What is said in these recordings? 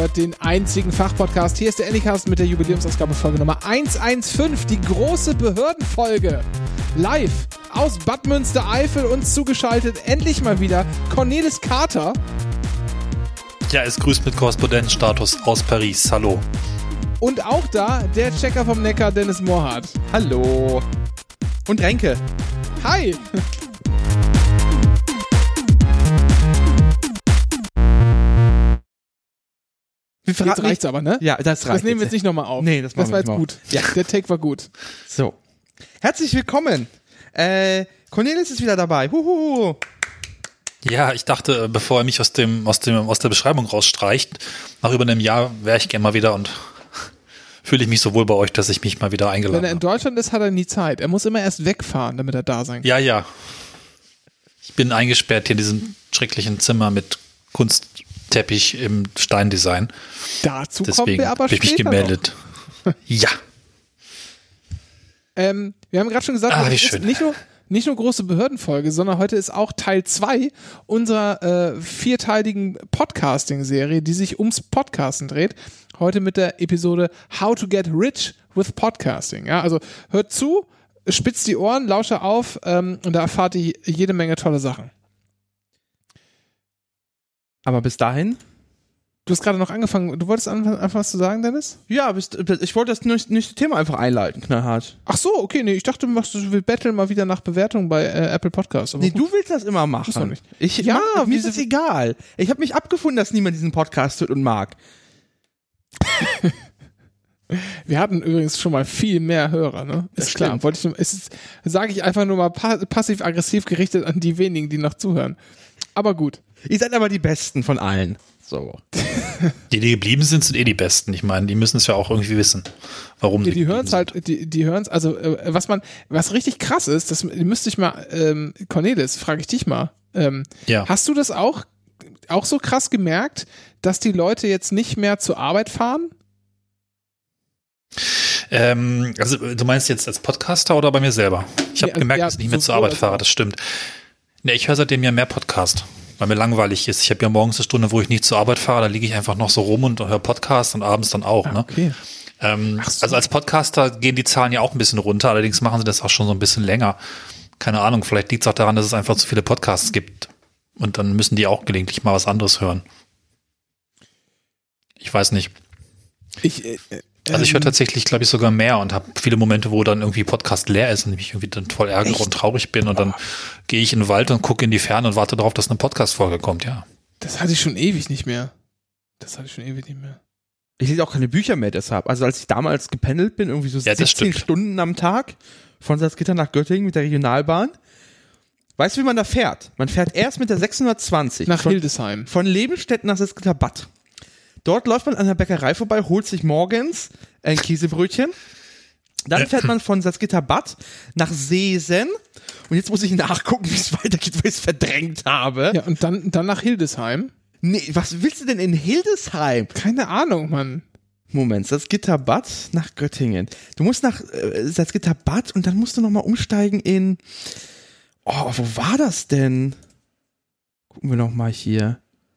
hört den einzigen Fachpodcast. Hier ist der Anycast mit der Jubiläumsausgabe Folge Nummer 115, die große Behördenfolge. Live aus Bad Münstereifel uns zugeschaltet, endlich mal wieder Cornelis Carter. Ja, es grüßt mit Korrespondenzstatus aus Paris. Hallo. Und auch da der Checker vom Neckar, Dennis Mohrhardt. Hallo. Und Renke. Hi. Jetzt reicht's aber, ne? Ja, das reicht. Das nehmen wir jetzt nicht nochmal auf. Nee, das war jetzt gut. Ja. Der Take war gut. So. Herzlich willkommen. Cornelis ist wieder dabei. Huhu. Ja, ich dachte, bevor er mich aus der Beschreibung rausstreicht, nach über einem Jahr wäre ich gerne mal wieder und fühle ich mich so wohl bei euch, dass ich mich mal wieder eingeladen habe. Wenn er in Deutschland ist, hat er nie Zeit. Er muss immer erst wegfahren, damit er da sein kann. Ja. Ich bin eingesperrt hier in diesem schrecklichen Zimmer mit Kunstteppich im Steindesign. Dazu Deswegen kommen wir aber habe ich mich gemeldet. Ja. Wir haben gerade schon gesagt, es ist nicht nur große Behördenfolge, sondern heute ist auch Teil 2 unserer vierteiligen Podcasting-Serie, die sich ums Podcasten dreht. Heute mit der Episode How to Get Rich with Podcasting. Ja, also hört zu, spitzt die Ohren, lausche auf und da erfahrt ihr jede Menge tolle Sachen. Aber bis dahin? Du hast gerade noch angefangen. Du wolltest einfach was zu sagen, Dennis? Ja, ich wollte das nächste Thema einfach einleiten, knallhart. Ach so, okay, nee, ich dachte, wir betteln mal wieder nach Bewertung bei Apple Podcasts. Nee, du willst das immer machen. Muss doch nicht. Mir ist es egal. Ich habe mich abgefunden, dass niemand diesen Podcast hört und mag. Wir hatten übrigens schon mal viel mehr Hörer, ne? Ist klar. Sage ich einfach nur mal passiv-aggressiv gerichtet an die wenigen, die noch zuhören. Aber gut. Ihr seid aber die Besten von allen. So. Die geblieben sind die Besten. Ich meine, die müssen es ja auch irgendwie wissen, warum die hören es halt, die hören es, also was richtig krass ist, das müsste ich mal, Cornelis, frage ich dich mal, ja. Hast du das auch so krass gemerkt, dass die Leute jetzt nicht mehr zur Arbeit fahren? Also du meinst jetzt als Podcaster oder bei mir selber? Ich habe gemerkt, dass ich nicht mehr zur Arbeit fahre, das stimmt. Nee, ich höre seitdem ja mehr Podcast, weil mir langweilig ist. Ich habe ja morgens eine Stunde, wo ich nicht zur Arbeit fahre, da liege ich einfach noch so rum und höre Podcast und abends dann auch. Okay. Also als Podcaster gehen die Zahlen ja auch ein bisschen runter, allerdings machen sie das auch schon so ein bisschen länger. Keine Ahnung, vielleicht liegt es auch daran, dass es einfach zu viele Podcasts gibt und dann müssen die auch gelegentlich mal was anderes hören. Ich weiß nicht. Also ich höre tatsächlich, glaube ich, sogar mehr und habe viele Momente, wo dann irgendwie Podcast leer ist und ich irgendwie dann voll ärgere und traurig bin und dann gehe ich in den Wald und gucke in die Ferne und warte darauf, dass eine Podcast-Folge kommt, ja. Das hatte ich schon ewig nicht mehr. Ich lese auch keine Bücher mehr deshalb. Also als ich damals gependelt bin, irgendwie so 16 Stunden am Tag von Salzgitter nach Göttingen mit der Regionalbahn. Weißt du, wie man da fährt? Man fährt erst mit der 620 nach Hildesheim. Von Lebenstedt nach Salzgitter Bad. Dort läuft man an der Bäckerei vorbei, holt sich morgens ein Käsebrötchen. Dann fährt man von Salzgitter Bad nach Seesen. Und jetzt muss ich nachgucken, wie es weitergeht, weil ich es verdrängt habe. Ja, und dann nach Hildesheim. Nee, was willst du denn in Hildesheim? Keine Ahnung, Mann. Moment, Salzgitter Bad nach Göttingen. Du musst nach Salzgitter Bad und dann musst du nochmal umsteigen in... Oh, wo war das denn? Gucken wir nochmal hier.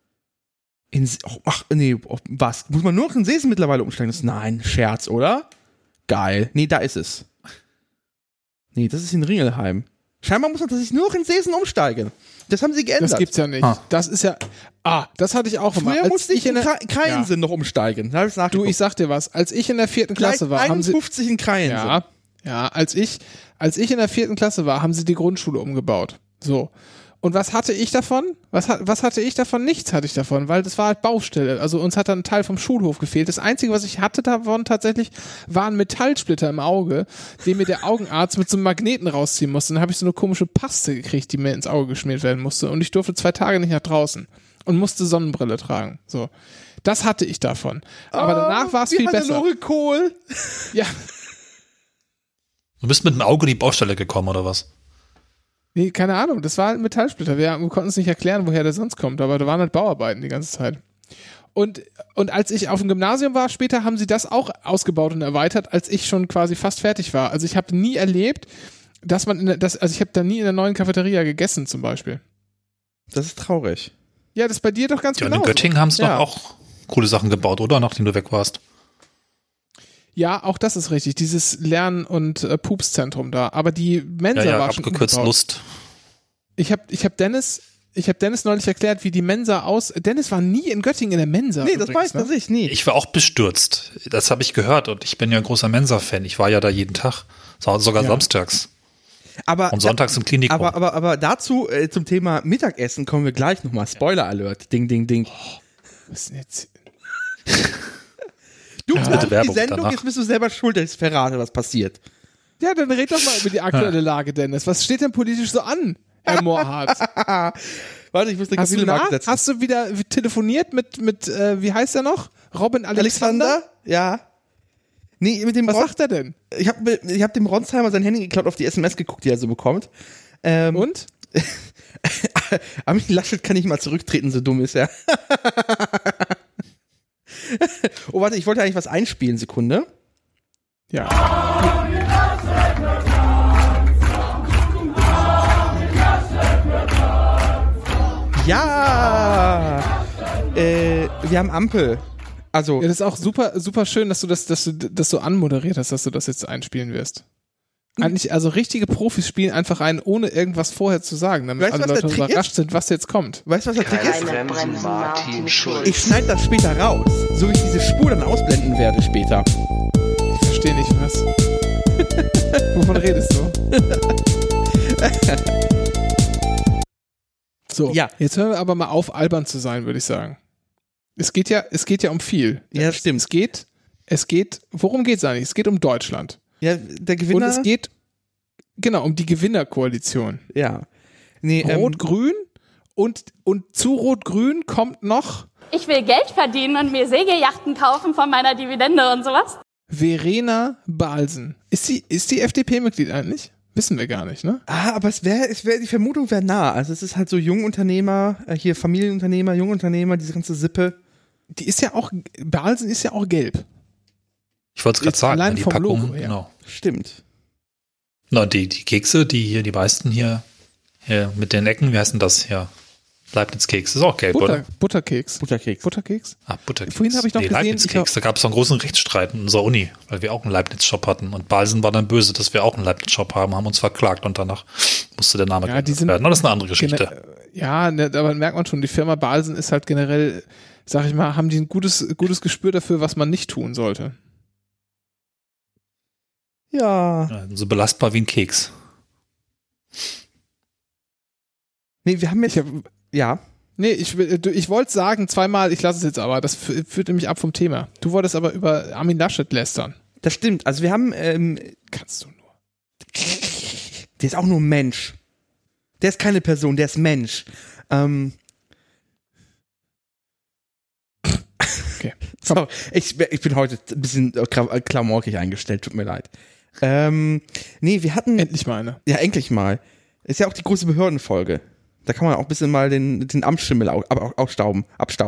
Was? Muss man nur noch in Seesen mittlerweile umsteigen? Nein, Scherz, oder? Geil. Nee, da ist es. Nee, das ist in Ringelheim. Scheinbar muss man tatsächlich nur noch in Seesen umsteigen. Das haben sie geändert. Das gibt's ja nicht. Das ist ja... das hatte ich auch immer. Früher musste ich in Kreiensen noch umsteigen. Da hab ich's nachgeguckt. Du, ich sag dir was. Als ich in der 4. Klasse war, haben sie... 51 in Kreiensen. Ja, als ich in der 4. Klasse war, haben sie die Grundschule umgebaut. So. Und was hatte ich davon? Was hatte ich davon? Nichts hatte ich davon, weil das war halt Baustelle. Also uns hat dann ein Teil vom Schulhof gefehlt. Das Einzige, was ich hatte davon tatsächlich, war ein Metallsplitter im Auge, den mir der Augenarzt mit so einem Magneten rausziehen musste. Dann habe ich so eine komische Paste gekriegt, die mir ins Auge geschmiert werden musste. Und ich durfte 2 Tage nicht nach draußen und musste Sonnenbrille tragen. So. Das hatte ich davon. Aber danach war es viel besser. Kohl. Ja. Du bist mit dem Auge in die Baustelle gekommen, oder was? Nee, keine Ahnung, das war halt ein Metallsplitter. Wir konnten es nicht erklären, woher der sonst kommt, aber da waren halt Bauarbeiten die ganze Zeit. Und als ich auf dem Gymnasium war, später haben sie das auch ausgebaut und erweitert, als ich schon quasi fast fertig war. Also ich habe nie erlebt, dass ich habe da nie in der neuen Cafeteria gegessen zum Beispiel. Das ist traurig. Ja, das ist bei dir doch ganz genau. Und in Göttingen haben sie doch auch coole Sachen gebaut, oder? Nachdem du weg warst. Ja, auch das ist richtig. Dieses Lern- und Pupszentrum da. Aber die Mensa war schon abgekürzt umgebaut. Lust. Ich hab Dennis neulich erklärt, wie die Mensa Dennis war nie in Göttingen in der Mensa. Nee, das weiß ich nie. Ich war auch bestürzt. Das habe ich gehört und ich bin ja ein großer Mensa-Fan. Ich war ja da jeden Tag. Sogar samstags. Und sonntags im Klinikum. Aber dazu zum Thema Mittagessen kommen wir gleich nochmal. Spoiler-Alert. Ding, ding, ding. Was ist denn jetzt? Du bitte die Werbung Sendung, danach. Jetzt bist du selber schuld, dass ich verrate, was passiert. Ja, dann red doch mal über die aktuelle Lage, Dennis. Was steht denn politisch so an, Herr Mohrhardt? Warte, ich muss den Kapitelmarkt setzen. Hast du wieder telefoniert mit wie heißt er noch? Robin Alexander? Ja. Nee, mit dem Was sagt er denn? Ich hab dem Ronsheimer sein Handy geklaut, auf die SMS geguckt, die er so bekommt. Und? Armin Laschet kann nicht mal zurücktreten, so dumm ist er. Oh, warte, ich wollte eigentlich was einspielen, Sekunde. Ja. Ja! Wir haben Ampel. Also. Ja, das ist auch super, super schön, dass du das so anmoderiert hast, dass du das jetzt einspielen wirst. Eigentlich, also richtige Profis spielen einfach ein, ohne irgendwas vorher zu sagen, damit alle Leute überrascht sind, was jetzt kommt. Weißt du, was der Trick ist? Bremsen, Martin Schulz. Ich schneide das später raus, so wie ich diese Spur dann ausblenden werde später. Ich verstehe nicht, was. Wovon redest du? So, ja. Jetzt hören wir aber mal auf, albern zu sein, würde ich sagen. Es geht ja um viel. Ja, stimmt. Worum geht es eigentlich? Es geht um Deutschland. Ja, der Gewinner. Und es geht, genau, um die Gewinnerkoalition. Ja. Nee, Rot-Grün und zu Rot-Grün kommt noch Ich will Geld verdienen und mir Segelyachten kaufen von meiner Dividende und sowas. Verena Balsen. Ist die FDP-Mitglied eigentlich? Wissen wir gar nicht, ne? Aber die Vermutung wäre nah. Also es ist halt so Jungunternehmer, hier Familienunternehmer, Jungunternehmer, diese ganze Sippe. Balsen ist ja auch gelb. Ich wollte es gerade sagen, allein die vom Packung, Logo, ja. genau. Stimmt. Na, die Kekse, die meisten hier mit den Ecken, wie heißt denn das hier? Leibniz-Keks, ist auch gelb, oder? Butterkeks. Butterkeks. Butterkeks? Butterkeks. Vorhin habe ich noch gesehen, Leibniz-Keks, da gab es einen großen Rechtsstreit in unserer Uni, weil wir auch einen Leibniz-Shop hatten. Und Balsen war dann böse, dass wir auch einen Leibniz-Shop haben uns verklagt und danach musste der Name geändert werden. Aber das ist eine andere Geschichte. Ja, aber merkt man schon, die Firma Balsen ist halt generell, sag ich mal, haben die ein gutes Gespür dafür, was man nicht tun sollte. Ja. So belastbar wie ein Keks. Nee, wir haben jetzt. Ja. Nee, ich wollte sagen zweimal, ich lasse es jetzt aber, das führt nämlich ab vom Thema. Du wolltest aber über Armin Laschet lästern. Das stimmt. Also wir haben. Kannst du nur. Der ist auch nur Mensch. Der ist keine Person, der ist Mensch. Okay. So, ich bin heute ein bisschen klamaukig eingestellt, tut mir leid. Nee, wir hatten. Endlich mal eine. Ja, endlich mal. Ist ja auch die große Behördenfolge. Da kann man auch ein bisschen mal den Amtsschimmel abstauben.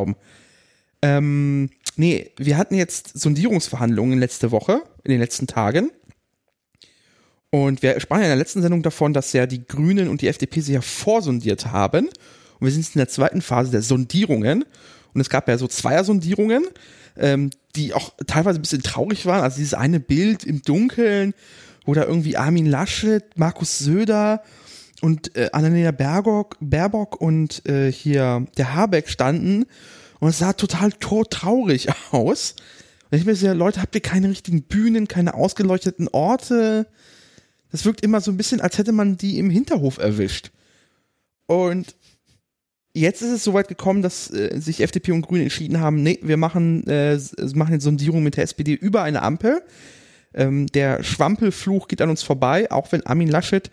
Nee, wir hatten jetzt Sondierungsverhandlungen letzte Woche, in den letzten Tagen. Und wir sprachen ja in der letzten Sendung davon, dass ja die Grünen und die FDP sich ja vorsondiert haben. Und wir sind jetzt in der zweiten Phase der Sondierungen. Und es gab ja so Zweiersondierungen, die auch teilweise ein bisschen traurig waren. Also dieses eine Bild im Dunkeln, wo da irgendwie Armin Laschet, Markus Söder und Annalena Baerbock und hier der Habeck standen. Und es sah total traurig aus. Und ich mir so, Leute, habt ihr keine richtigen Bühnen, keine ausgeleuchteten Orte? Das wirkt immer so ein bisschen, als hätte man die im Hinterhof erwischt. Und jetzt ist es soweit gekommen, dass sich FDP und Grüne entschieden haben, nee, wir machen eine Sondierung mit der SPD über eine Ampel. Der Schwampelfluch geht an uns vorbei, auch wenn Armin Laschet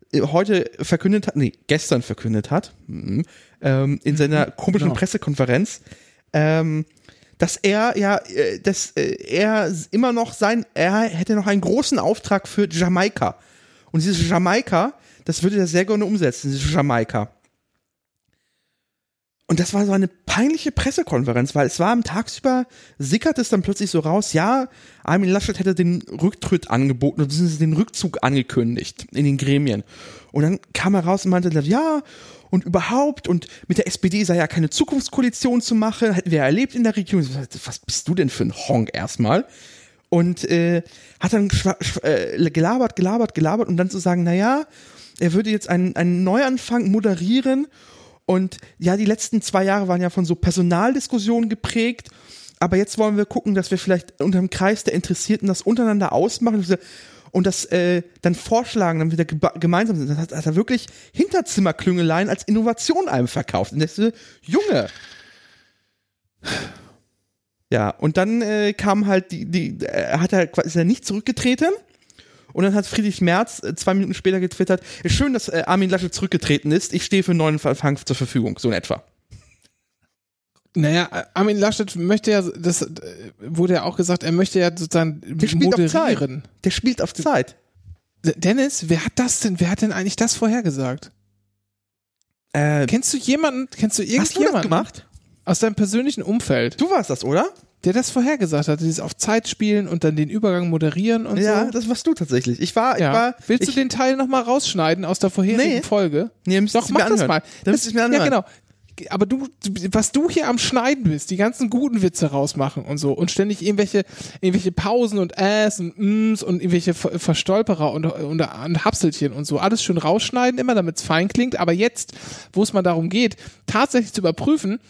gestern verkündet hat, in seiner komischen Pressekonferenz, dass er immer noch er hätte noch einen großen Auftrag für Jamaika. Und dieses Jamaika, das würde er sehr gerne umsetzen, dieses Jamaika. Und das war so eine peinliche Pressekonferenz, weil es war am Tagsüber, sickert es dann plötzlich so raus, ja, Armin Laschet hätte den Rücktritt angeboten und den Rückzug angekündigt in den Gremien. Und dann kam er raus und meinte, ja, und überhaupt, und mit der SPD sei ja keine Zukunftskoalition zu machen, hätten wir ja erlebt in der Regierung. Was bist du denn für ein Honk erstmal? Und hat dann gelabert und dann zu sagen, naja, er würde jetzt einen Neuanfang moderieren. Und ja, die letzten 2 Jahre waren ja von so Personaldiskussionen geprägt, aber jetzt wollen wir gucken, dass wir vielleicht unter dem Kreis der Interessierten das untereinander ausmachen und das dann vorschlagen, dann wieder gemeinsam. Das hat er wirklich Hinterzimmerklüngeleien als Innovation einem verkauft. Und das ist Junge. Ja, und dann kam halt ist er nicht zurückgetreten. Und dann hat Friedrich Merz 2 Minuten später getwittert, ist schön, dass Armin Laschet zurückgetreten ist, ich stehe für einen neuen Anfang zur Verfügung, so in etwa. Naja, Armin Laschet möchte ja, das wurde ja auch gesagt, er möchte ja sozusagen moderieren. Der spielt auf Zeit. Dennis, wer hat denn eigentlich das vorhergesagt? Kennst du irgendjemanden? Hast du das gemacht? Aus deinem persönlichen Umfeld? Du warst das, oder? Der das vorhergesagt hat, dieses auf Zeit spielen und dann den Übergang moderieren und so. Ja, das warst du tatsächlich. Willst du den Teil nochmal rausschneiden aus der vorherigen Folge? Nee, doch, mach das mal. Dann müsste ich mir anhören. Ja, genau. Aber was du hier am Schneiden bist, die ganzen guten Witze rausmachen und so und ständig irgendwelche Pausen und und und irgendwelche Verstolperer und Hapselchen und so, alles schön rausschneiden, immer damit es fein klingt, aber jetzt, wo es mal darum geht, tatsächlich zu überprüfen,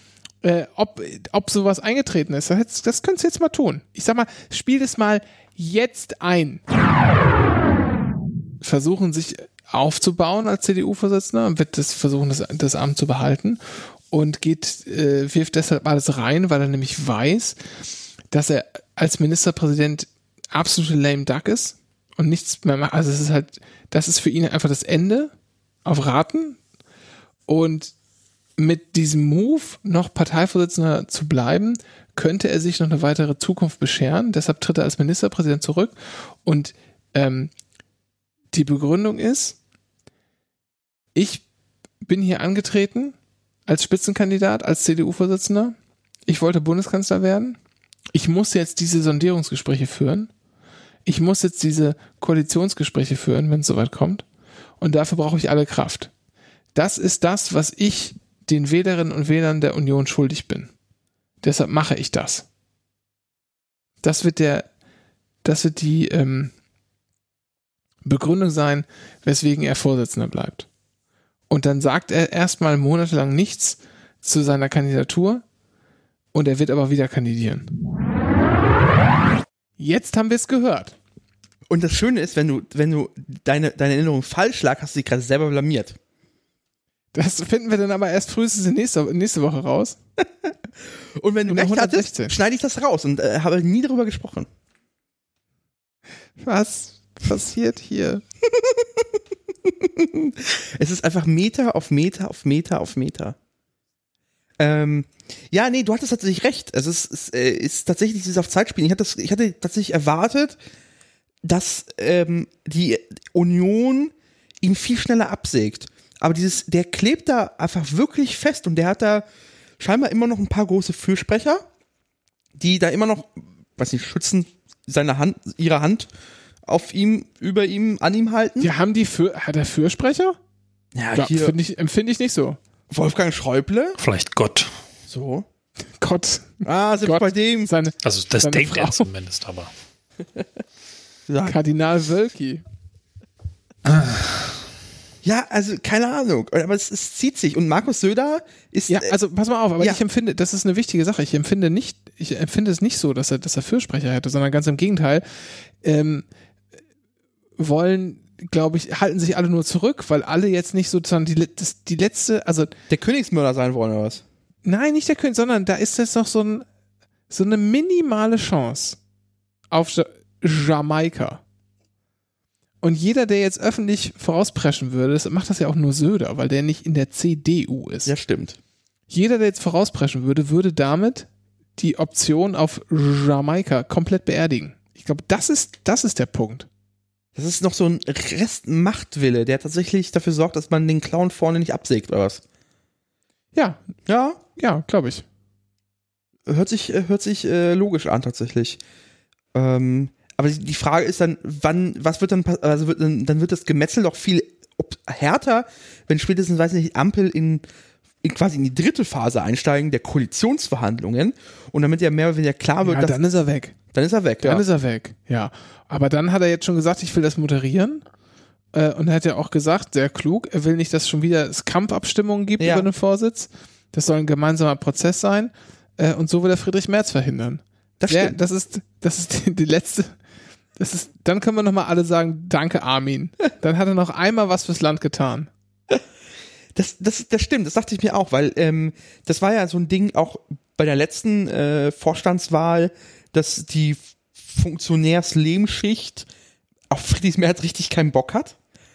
ob sowas eingetreten ist, das könntest du jetzt mal tun. Ich sag mal, spiel das mal jetzt ein. Versuchen sich aufzubauen als CDU-Vorsitzender, wird versuchen, das Amt zu behalten und wirft deshalb alles rein, weil er nämlich weiß, dass er als Ministerpräsident absolute lame duck ist und nichts mehr macht. Also das ist für ihn einfach das Ende auf Raten und mit diesem Move noch Parteivorsitzender zu bleiben, könnte er sich noch eine weitere Zukunft bescheren. Deshalb tritt er als Ministerpräsident zurück. Und die Begründung ist, ich bin hier angetreten als Spitzenkandidat, als CDU-Vorsitzender. Ich wollte Bundeskanzler werden. Ich muss jetzt diese Sondierungsgespräche führen. Ich muss jetzt diese Koalitionsgespräche führen, wenn es soweit kommt. Und dafür brauche ich alle Kraft. Das ist das, was ich den Wählerinnen und Wählern der Union schuldig bin. Deshalb mache ich das. Das wird die Begründung sein, weswegen er Vorsitzender bleibt. Und dann sagt er erstmal monatelang nichts zu seiner Kandidatur und er wird aber wieder kandidieren. Jetzt haben wir es gehört. Und das Schöne ist, wenn du deine Erinnerung falsch lag, hast du dich gerade selber blamiert. Das finden wir dann aber erst frühestens nächste Woche raus. Und wenn du recht hattest, schneide ich das raus und habe nie darüber gesprochen. Was passiert hier? Es ist einfach Meter auf Meter auf Meter auf Meter. Ja, nee, du hattest tatsächlich recht. Also es ist tatsächlich dieses auf Zeit spielen. Ich hatte tatsächlich erwartet, dass die Union ihn viel schneller absägt. Aber der klebt da einfach wirklich fest und der hat da scheinbar immer noch ein paar große Fürsprecher, die da immer noch, schützend ihre Hand über ihm, an ihm halten. Die haben hat er Fürsprecher? Ja, hier empfinde ich nicht so. Wolfgang Schäuble? Vielleicht Gott. So. Gott. Selbst Gott. bei dem. Also das denkt er zumindest, aber. Kardinal Wölki. Ja, also keine Ahnung, aber es zieht sich und Markus Söder ist... Ja, also pass mal auf, aber ich empfinde, das ist eine wichtige Sache, ich empfinde es nicht so, dass er Fürsprecher hätte, sondern ganz im Gegenteil, halten sich alle nur zurück, weil alle jetzt nicht sozusagen die letzte, also... Der Königsmörder sein wollen, oder was? Nein, nicht der König, sondern da ist jetzt noch so eine minimale Chance auf Jamaika. Und jeder, der jetzt öffentlich vorauspreschen würde, das macht das ja auch nur Söder, weil der nicht in der CDU ist. Ja, stimmt. Jeder, der jetzt vorauspreschen würde damit die Option auf Jamaika komplett beerdigen. Ich glaube, das ist der Punkt. Das ist noch so ein Rest Machtwille, der tatsächlich dafür sorgt, dass man den Clown vorne nicht absägt, oder was? Ja, glaube ich. Hört sich logisch an, tatsächlich. Aber die Frage ist dann, was wird dann passieren? Also dann wird das Gemetzel doch viel härter, wenn spätestens, weiß nicht, Ampel quasi in die dritte Phase einsteigen, der Koalitionsverhandlungen. Und damit ja mehr oder weniger klar wird, dann ist er weg. Dann ist er weg, Dann ist er weg, ja. Aber dann hat er jetzt schon gesagt, ich will das moderieren. Und er hat ja auch gesagt, sehr klug, er will nicht, dass schon wieder es Kampfabstimmungen gibt über den Vorsitz. Das soll ein gemeinsamer Prozess sein. Und so will er Friedrich Merz verhindern. Das stimmt. Das ist die letzte. Dann können wir nochmal alle sagen, danke Armin. Dann hat er noch einmal was fürs Land getan. Das stimmt, das dachte ich mir auch, weil das war ja so ein Ding auch bei der letzten Vorstandswahl, dass die Funktionärslebensschicht auf Friedrich Merz richtig keinen Bock hat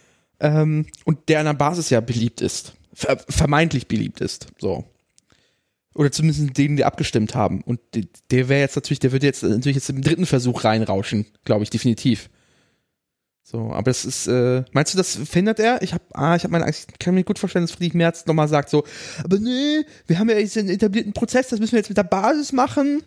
und der an der Basis ja beliebt ist, vermeintlich beliebt ist, so. Oder zumindest denen, die abgestimmt haben. Und der wird jetzt natürlich im dritten Versuch reinrauschen, glaube ich, definitiv. So, aber das ist, meinst du, das verhindert er? Ich kann mir gut vorstellen, dass Friedrich Merz nochmal sagt so, aber nee, wir haben ja jetzt einen etablierten Prozess, das müssen wir jetzt mit der Basis machen.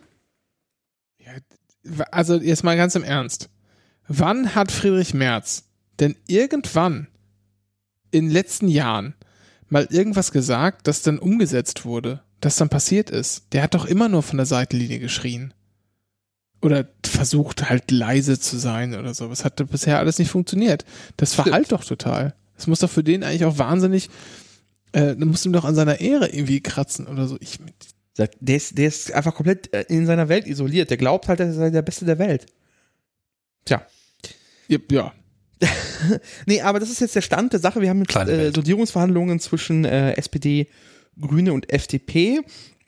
Ja, also jetzt mal ganz im Ernst. Wann hat Friedrich Merz denn irgendwann in den letzten Jahren mal irgendwas gesagt, das dann umgesetzt wurde? Das dann passiert ist. Der hat doch immer nur von der Seitenlinie geschrien. Oder versucht halt leise zu sein oder so. Das hat bisher alles nicht funktioniert. Das verhallt doch total. Das muss doch für den eigentlich auch wahnsinnig, da muss ihm doch an seiner Ehre irgendwie kratzen oder so. Der ist einfach komplett in seiner Welt isoliert. Der glaubt halt, er sei der Beste der Welt. Tja. Ja. Nee, aber das ist jetzt der Stand der Sache. Wir haben jetzt Sondierungsverhandlungen zwischen SPD, Grüne und FDP,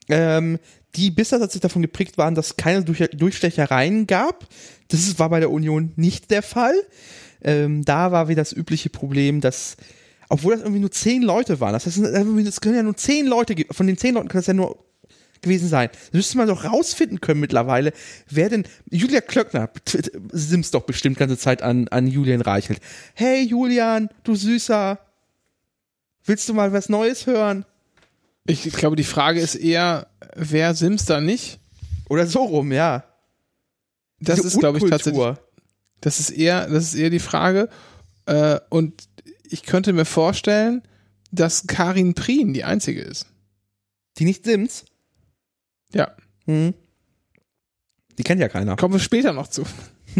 die bisher tatsächlich davon geprägt waren, dass es keine Durchstechereien gab. Das war bei der Union nicht der Fall. Da war wieder das übliche Problem, dass, obwohl das irgendwie nur 10 Leute waren, das heißt, es können ja nur 10 Leute geben, von den 10 Leuten kann das ja nur gewesen sein. Das müsste man doch rausfinden können mittlerweile, wer denn, Julia Klöckner simst doch bestimmt ganze Zeit an Julian Reichelt. Hey Julian, du Süßer, willst du mal was Neues hören? Ich glaube, die Frage ist eher, wer simst da nicht? Oder so rum, ja. Das ist, glaube ich, tatsächlich. Das ist eher die Frage. Und ich könnte mir vorstellen, dass Karin Prien die einzige ist. Die nicht simst? Ja. Die kennt ja keiner. Kommen wir später noch zu.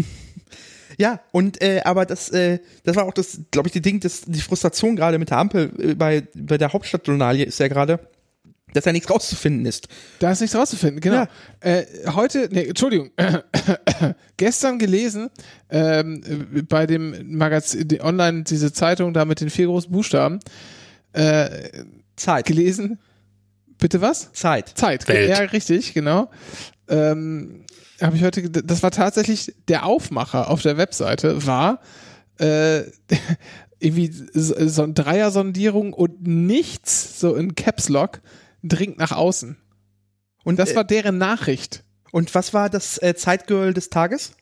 Ja, und aber das war auch das, glaube ich, die Frustration gerade mit der Ampel bei der Hauptstadtjournalie ist ja gerade, dass da nichts rauszufinden ist. Da ist nichts rauszufinden, genau. Ja. Gestern gelesen, bei dem Magazin, online, diese Zeitung da mit den 4 großen Buchstaben, Zeit. Gelesen. Bitte was? Zeit. Welt. Ja, richtig, genau. Habe ich heute, das war tatsächlich der Aufmacher auf der Webseite, war irgendwie so eine Dreier-Sondierung und nichts, so in Caps Lock, dringt nach außen. Und das war deren Nachricht. Und was war das Zeitgirl des Tages?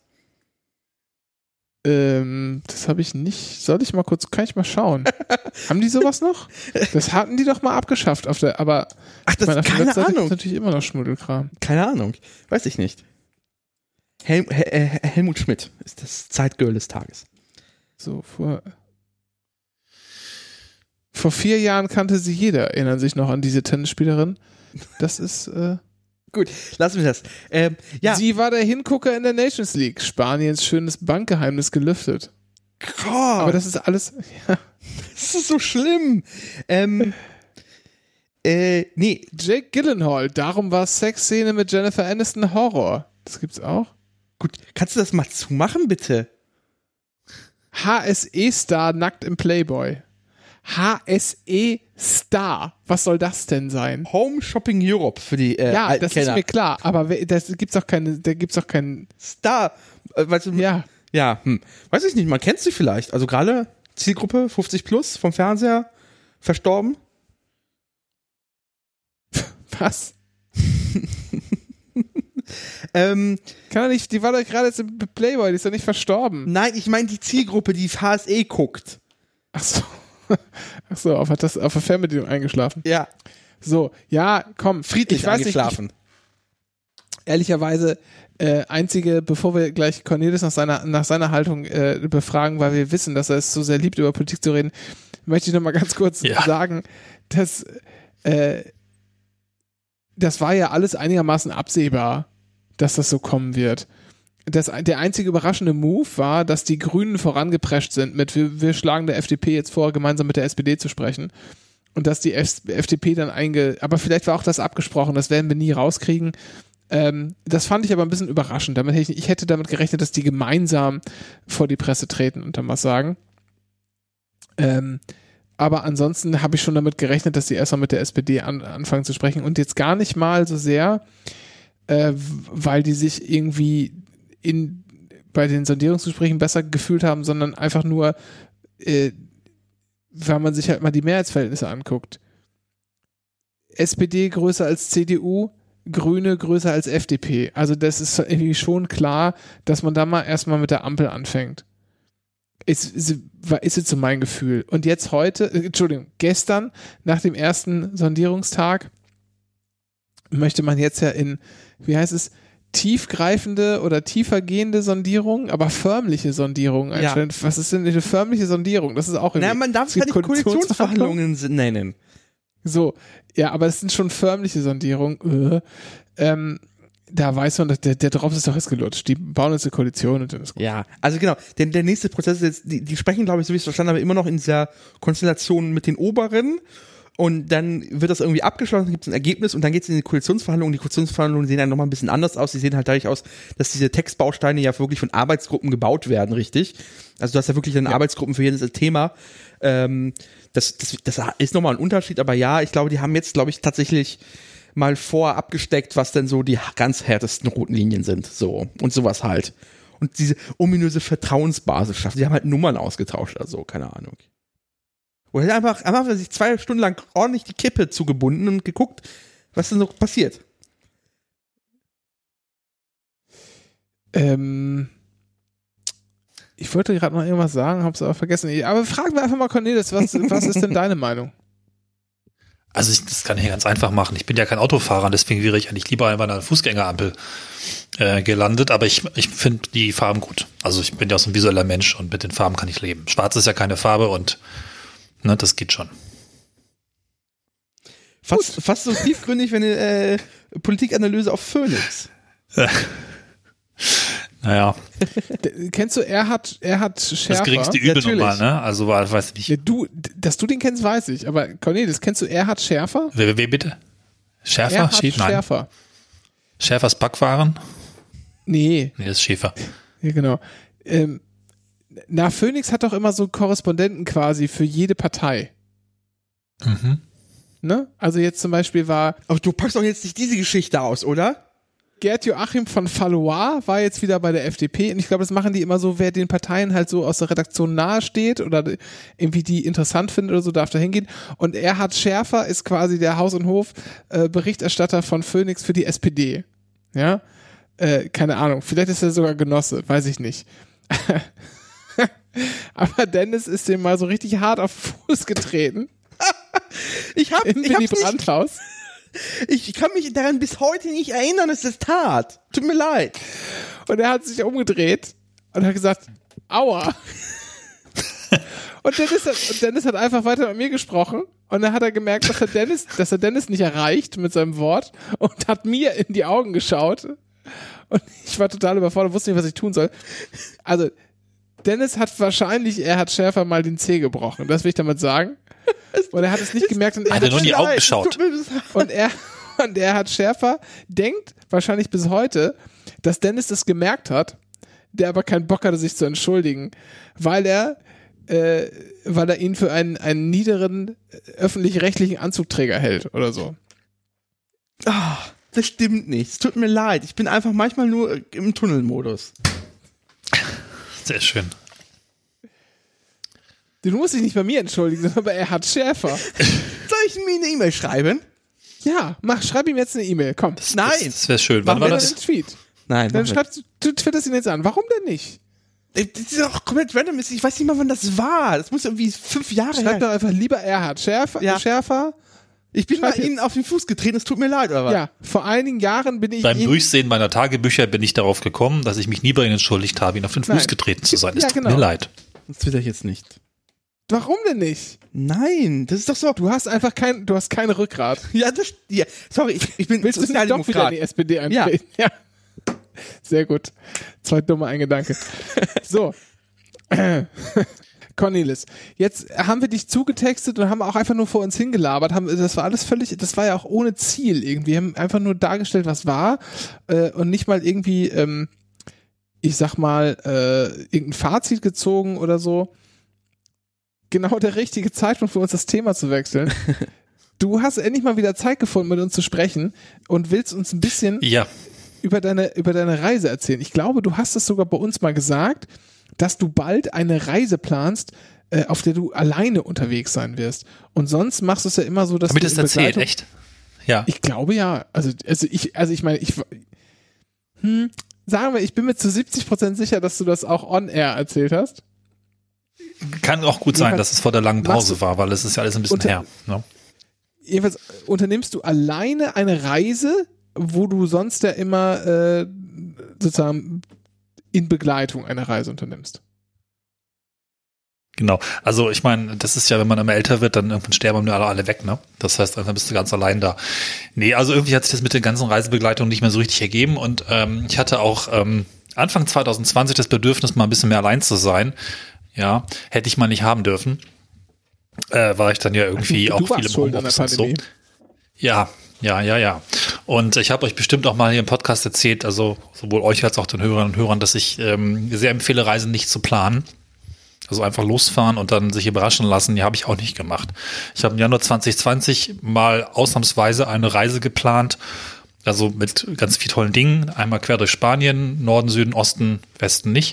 Das habe ich nicht. Kann ich mal schauen? Haben die sowas noch? Das hatten die doch mal abgeschafft aber ach, das ist keine Ahnung. Ist natürlich immer noch Schmuddelkram. Keine Ahnung. Weiß ich nicht. Helmut Schmidt ist das Zeitgirl des Tages. So, vor 4 Jahren kannte sie jeder, erinnern sich noch an diese Tennisspielerin. Das ist, gut, lassen wir das. Ja. Sie war der Hingucker in der Nations League. Spaniens schönes Bankgeheimnis gelüftet. Oh, aber das ist alles, ja. Das ist so schlimm. Nee. Jake Gyllenhaal, darum war Sexszene mit Jennifer Aniston Horror. Das gibt's auch. Gut, kannst du das mal zumachen, bitte? HSE-Star nackt im Playboy. HSE-Star. Was soll das denn sein? Home Shopping Europe für die ja, das ist mir klar, aber da gibt's doch keinen Star. Weißt du, ja. Ja, weiß ich nicht, man kennt sie vielleicht. Also gerade Zielgruppe 50 plus vom Fernseher verstorben. Was? Kann er nicht, die war doch gerade jetzt im Playboy, die ist doch nicht verstorben. Nein, ich meine die Zielgruppe, die HSE guckt. Ach so, auf der Fernbedienung eingeschlafen. Ja. So, ja, komm. Friedlich eingeschlafen. Ehrlicherweise, einzige, bevor wir gleich Cornelis nach seiner Haltung befragen, weil wir wissen, dass er es so sehr liebt, über Politik zu reden, möchte ich noch mal ganz kurz sagen, dass das war ja alles einigermaßen absehbar, dass das so kommen wird. Der einzige überraschende Move war, dass die Grünen vorangeprescht sind mit wir schlagen der FDP jetzt vor, gemeinsam mit der SPD zu sprechen. Und dass die FDP dann aber vielleicht war auch das abgesprochen, das werden wir nie rauskriegen. Das fand ich aber ein bisschen überraschend. Ich hätte damit gerechnet, dass die gemeinsam vor die Presse treten und dann was sagen. Aber ansonsten habe ich schon damit gerechnet, dass die erstmal mit der SPD anfangen zu sprechen und jetzt gar nicht mal so sehr, weil die sich irgendwie bei den Sondierungsgesprächen besser gefühlt haben, sondern einfach nur, weil man sich halt mal die Mehrheitsverhältnisse anguckt. SPD größer als CDU, Grüne größer als FDP. Also das ist irgendwie schon klar, dass man da mal erstmal mit der Ampel anfängt. Ist jetzt so mein Gefühl. Und jetzt gestern, nach dem ersten Sondierungstag, möchte man jetzt ja tiefgreifende oder tiefergehende Sondierung, aber förmliche Sondierung einstellen. Ja. Was ist denn eine förmliche Sondierung? Das ist auch irgendwie... man darf es ja nicht Koalitionsverhandlungen nennen. So, ja, aber es sind schon förmliche Sondierungen. Da weiß man, der Drops ist doch jetzt gelutscht. Die bauen jetzt eine Koalition und dann ist gut. Ja, also genau. Denn der nächste Prozess ist jetzt, die sprechen, glaube ich, so wie ich es verstanden habe, immer noch in dieser Konstellation mit den Oberen. Und dann wird das irgendwie abgeschlossen, gibt es ein Ergebnis und dann geht es in die Koalitionsverhandlungen. Die Koalitionsverhandlungen sehen dann nochmal ein bisschen anders aus. Die sehen halt dadurch aus, dass diese Textbausteine ja wirklich von Arbeitsgruppen gebaut werden, richtig? Also du hast ja wirklich dann Arbeitsgruppen für jedes Thema. Das ist nochmal ein Unterschied, aber ja, ich glaube, die haben jetzt, tatsächlich mal abgesteckt, was denn so die ganz härtesten roten Linien sind, so und sowas halt. Und diese ominöse Vertrauensbasis schaffen. Die haben halt Nummern ausgetauscht, also keine Ahnung. Oder einfach sich 2 Stunden lang ordentlich die Kippe zugebunden und geguckt, was denn so passiert. Ich wollte gerade noch irgendwas sagen, hab's aber vergessen. Aber fragen wir einfach mal Cornelis, was ist denn deine Meinung? Also das kann ich ganz einfach machen. Ich bin ja kein Autofahrer, deswegen wäre ich eigentlich lieber an einer Fußgängerampel gelandet, aber ich finde die Farben gut. Also ich bin ja auch so ein visueller Mensch und mit den Farben kann ich leben. Schwarz ist ja keine Farbe und das geht schon. Fast so tiefgründig wie eine Politikanalyse auf Phoenix. Naja. Kennst du Erhard Schärfer? Das geringste Übel nochmal, ne? Also weiß ich nicht. Ja, dass du den kennst, weiß ich. Aber Cornelis, kennst du Erhard Schärfer? Wer bitte? Schärfer? Erhard Schärfer. Schärfers Backwaren? Nee, das ist Schäfer. Ja, genau. Phoenix hat doch immer so Korrespondenten quasi für jede Partei. Mhm. Ne? Also jetzt zum Beispiel war... Aber du packst doch jetzt nicht diese Geschichte aus, oder? Gerd Joachim von Fallois war jetzt wieder bei der FDP und ich glaube, das machen die immer so, wer den Parteien halt so aus der Redaktion nahe steht oder irgendwie die interessant findet oder so, darf da hingehen. Und Erhard Schärfer ist quasi der Haus- und Hof-Berichterstatter von Phoenix für die SPD. Ja? Keine Ahnung, vielleicht ist er sogar Genosse, weiß ich nicht. Aber Dennis ist dem mal so richtig hart auf den Fuß getreten. Ich kann mich daran bis heute nicht erinnern, dass das tat. Tut mir leid. Und er hat sich umgedreht und hat gesagt, aua. Und Dennis hat einfach weiter mit mir gesprochen und dann hat er gemerkt, dass er Dennis nicht erreicht mit seinem Wort und hat mir in die Augen geschaut. Und ich war total überfordert, wusste nicht, was ich tun soll. Also, Dennis hat wahrscheinlich Erhard Schärfer mal den Zeh gebrochen. Das will ich damit sagen. Und er hat es nicht gemerkt und er hat nur in die Augen geschaut. Und Erhard Schärfer denkt wahrscheinlich bis heute, dass Dennis das gemerkt hat, der aber keinen Bock hatte, sich zu entschuldigen, weil er ihn für einen niederen öffentlich-rechtlichen Anzugträger hält oder so. Das stimmt nicht. Es tut mir leid. Ich bin einfach manchmal nur im Tunnelmodus. Sehr schön. Du musst dich nicht bei mir entschuldigen, sondern bei Erhard Schärfer. Soll ich mir eine E-Mail schreiben? Ja, schreib ihm jetzt eine E-Mail, komm. Nein. Das wäre schön. Wann war das? Tweet. Nein. Dann du twitterst ihn jetzt an. Warum denn nicht? Das ist auch komplett random. Ich weiß nicht mal, wann das war. Das muss irgendwie 5 Jahre her. Schreib doch einfach lieber Erhard Schärfer. Ja. Schärfer. Ich bin mal Ihnen auf den Fuß getreten, es tut mir leid, oder was? Ja, vor einigen Jahren bin ich... Beim Durchsehen meiner Tagebücher bin ich darauf gekommen, dass ich mich nie bei Ihnen entschuldigt habe, Ihnen auf den Fuß getreten zu sein. Es tut mir leid. Das will ich jetzt nicht. Warum denn nicht? Nein, das ist doch so. Du hast einfach kein Rückgrat. Ja, sorry, ich bin Willst du nicht doch wieder in die SPD eintreten? Ja. Sehr gut. 2 dumme, ein Gedanke. So. Cornelis, jetzt haben wir dich zugetextet und haben auch einfach nur vor uns hingelabert. Das war alles das war ja auch ohne Ziel irgendwie. Wir haben einfach nur dargestellt, was war und nicht mal irgendwie, ich sag mal, irgendein Fazit gezogen oder so. Genau der richtige Zeitpunkt für uns, das Thema zu wechseln. Du hast endlich mal wieder Zeit gefunden, mit uns zu sprechen und willst uns ein bisschen über deine Reise erzählen. Ich glaube, du hast es sogar bei uns mal gesagt, dass du bald eine Reise planst, auf der du alleine unterwegs sein wirst. Und sonst machst du es ja immer so, dass du... Hab ich das erzählt, echt? Ja. Ich glaube ja. Ich meine, sagen wir, ich bin mir zu 70% sicher, dass du das auch on-air erzählt hast. Kann auch gut sein, dass es vor der langen Pause war, weil es ist ja alles ein bisschen her. Ne? Jedenfalls unternimmst du alleine eine Reise, wo du sonst ja immer sozusagen in Begleitung eine Reise unternimmst. Genau, also ich meine, das ist ja, wenn man immer älter wird, dann irgendwann sterben wir alle weg, ne? Das heißt, dann bist du ganz allein da. Nee, also irgendwie hat sich das mit den ganzen Reisebegleitungen nicht mehr so richtig ergeben und ich hatte auch Anfang 2020 das Bedürfnis, mal ein bisschen mehr allein zu sein. Ja, hätte ich mal nicht haben dürfen. War ich dann ja irgendwie auch viel im Homeoffice und so. Ja. Und ich habe euch bestimmt auch mal hier im Podcast erzählt, also sowohl euch als auch den Hörerinnen und Hörern, dass ich sehr empfehle, Reisen nicht zu planen. Also einfach losfahren und dann sich überraschen lassen, die habe ich auch nicht gemacht. Ich habe im Januar 2020 mal ausnahmsweise eine Reise geplant, also mit ganz vielen tollen Dingen. Einmal quer durch Spanien, Norden, Süden, Osten, Westen nicht.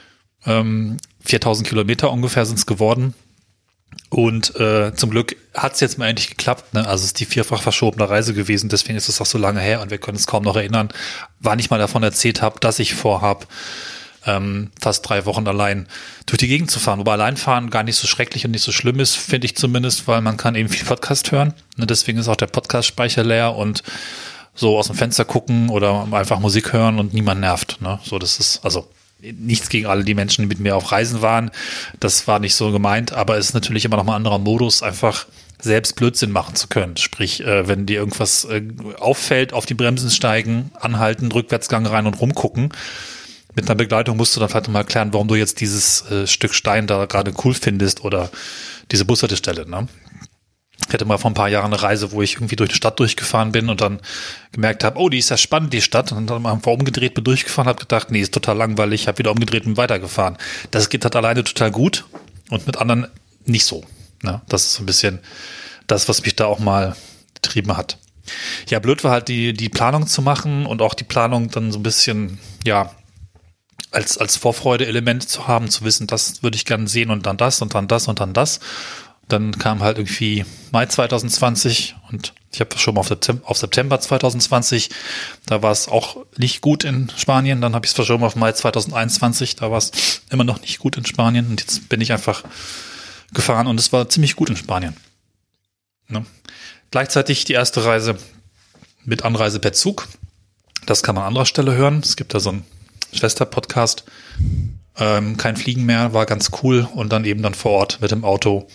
4000 Kilometer ungefähr sind es geworden. Und zum Glück hat es jetzt mal endlich geklappt. Ne? Also es ist die 4-fach verschobene Reise gewesen, deswegen ist es auch so lange her und wir können es kaum noch erinnern, wann ich mal davon erzählt habe, dass ich vorhab, fast 3 Wochen allein durch die Gegend zu fahren. Wobei Alleinfahren gar nicht so schrecklich und nicht so schlimm ist, finde ich zumindest, weil man kann eben viel Podcast hören. Ne? Deswegen ist auch der Podcast-Speicher leer und so aus dem Fenster gucken oder einfach Musik hören und niemand nervt. Ne? So, das ist, also nichts gegen alle die Menschen, die mit mir auf Reisen waren. Das war nicht so gemeint, aber es ist natürlich immer noch mal ein anderer Modus, einfach selbst Blödsinn machen zu können. Sprich, wenn dir irgendwas auffällt, auf die Bremsen steigen, anhalten, Rückwärtsgang rein und rumgucken. Mit einer Begleitung musst du dann vielleicht mal erklären, warum du jetzt dieses Stück Stein da gerade cool findest oder diese Bushaltestelle, ne? Ich hatte mal vor ein paar Jahren eine Reise, wo ich irgendwie durch die Stadt durchgefahren bin und dann gemerkt habe, oh, die ist ja spannend, die Stadt. Und dann einfach umgedreht, bin durchgefahren, habe gedacht, nee, ist total langweilig, habe wieder umgedreht und bin weitergefahren. Das geht halt alleine total gut und mit anderen nicht so. Ne? Das ist so ein bisschen das, was mich da auch mal getrieben hat. Ja, blöd war halt die Planung zu machen und auch die Planung dann so ein bisschen, ja, als Vorfreude-Element zu haben, zu wissen, das würde ich gerne sehen und dann das und dann das und dann das. Dann kam halt irgendwie Mai 2020 und ich habe schon mal auf September 2020, da war es auch nicht gut in Spanien. Dann habe ich es verschoben auf Mai 2021, da war es immer noch nicht gut in Spanien und jetzt bin ich einfach gefahren und es war ziemlich gut in Spanien. Ne? Gleichzeitig die erste Reise mit Anreise per Zug. Das kann man an anderer Stelle hören. Es gibt da so einen Schwester-Podcast. Kein Fliegen mehr, war ganz cool und dann eben dann vor Ort mit dem Auto.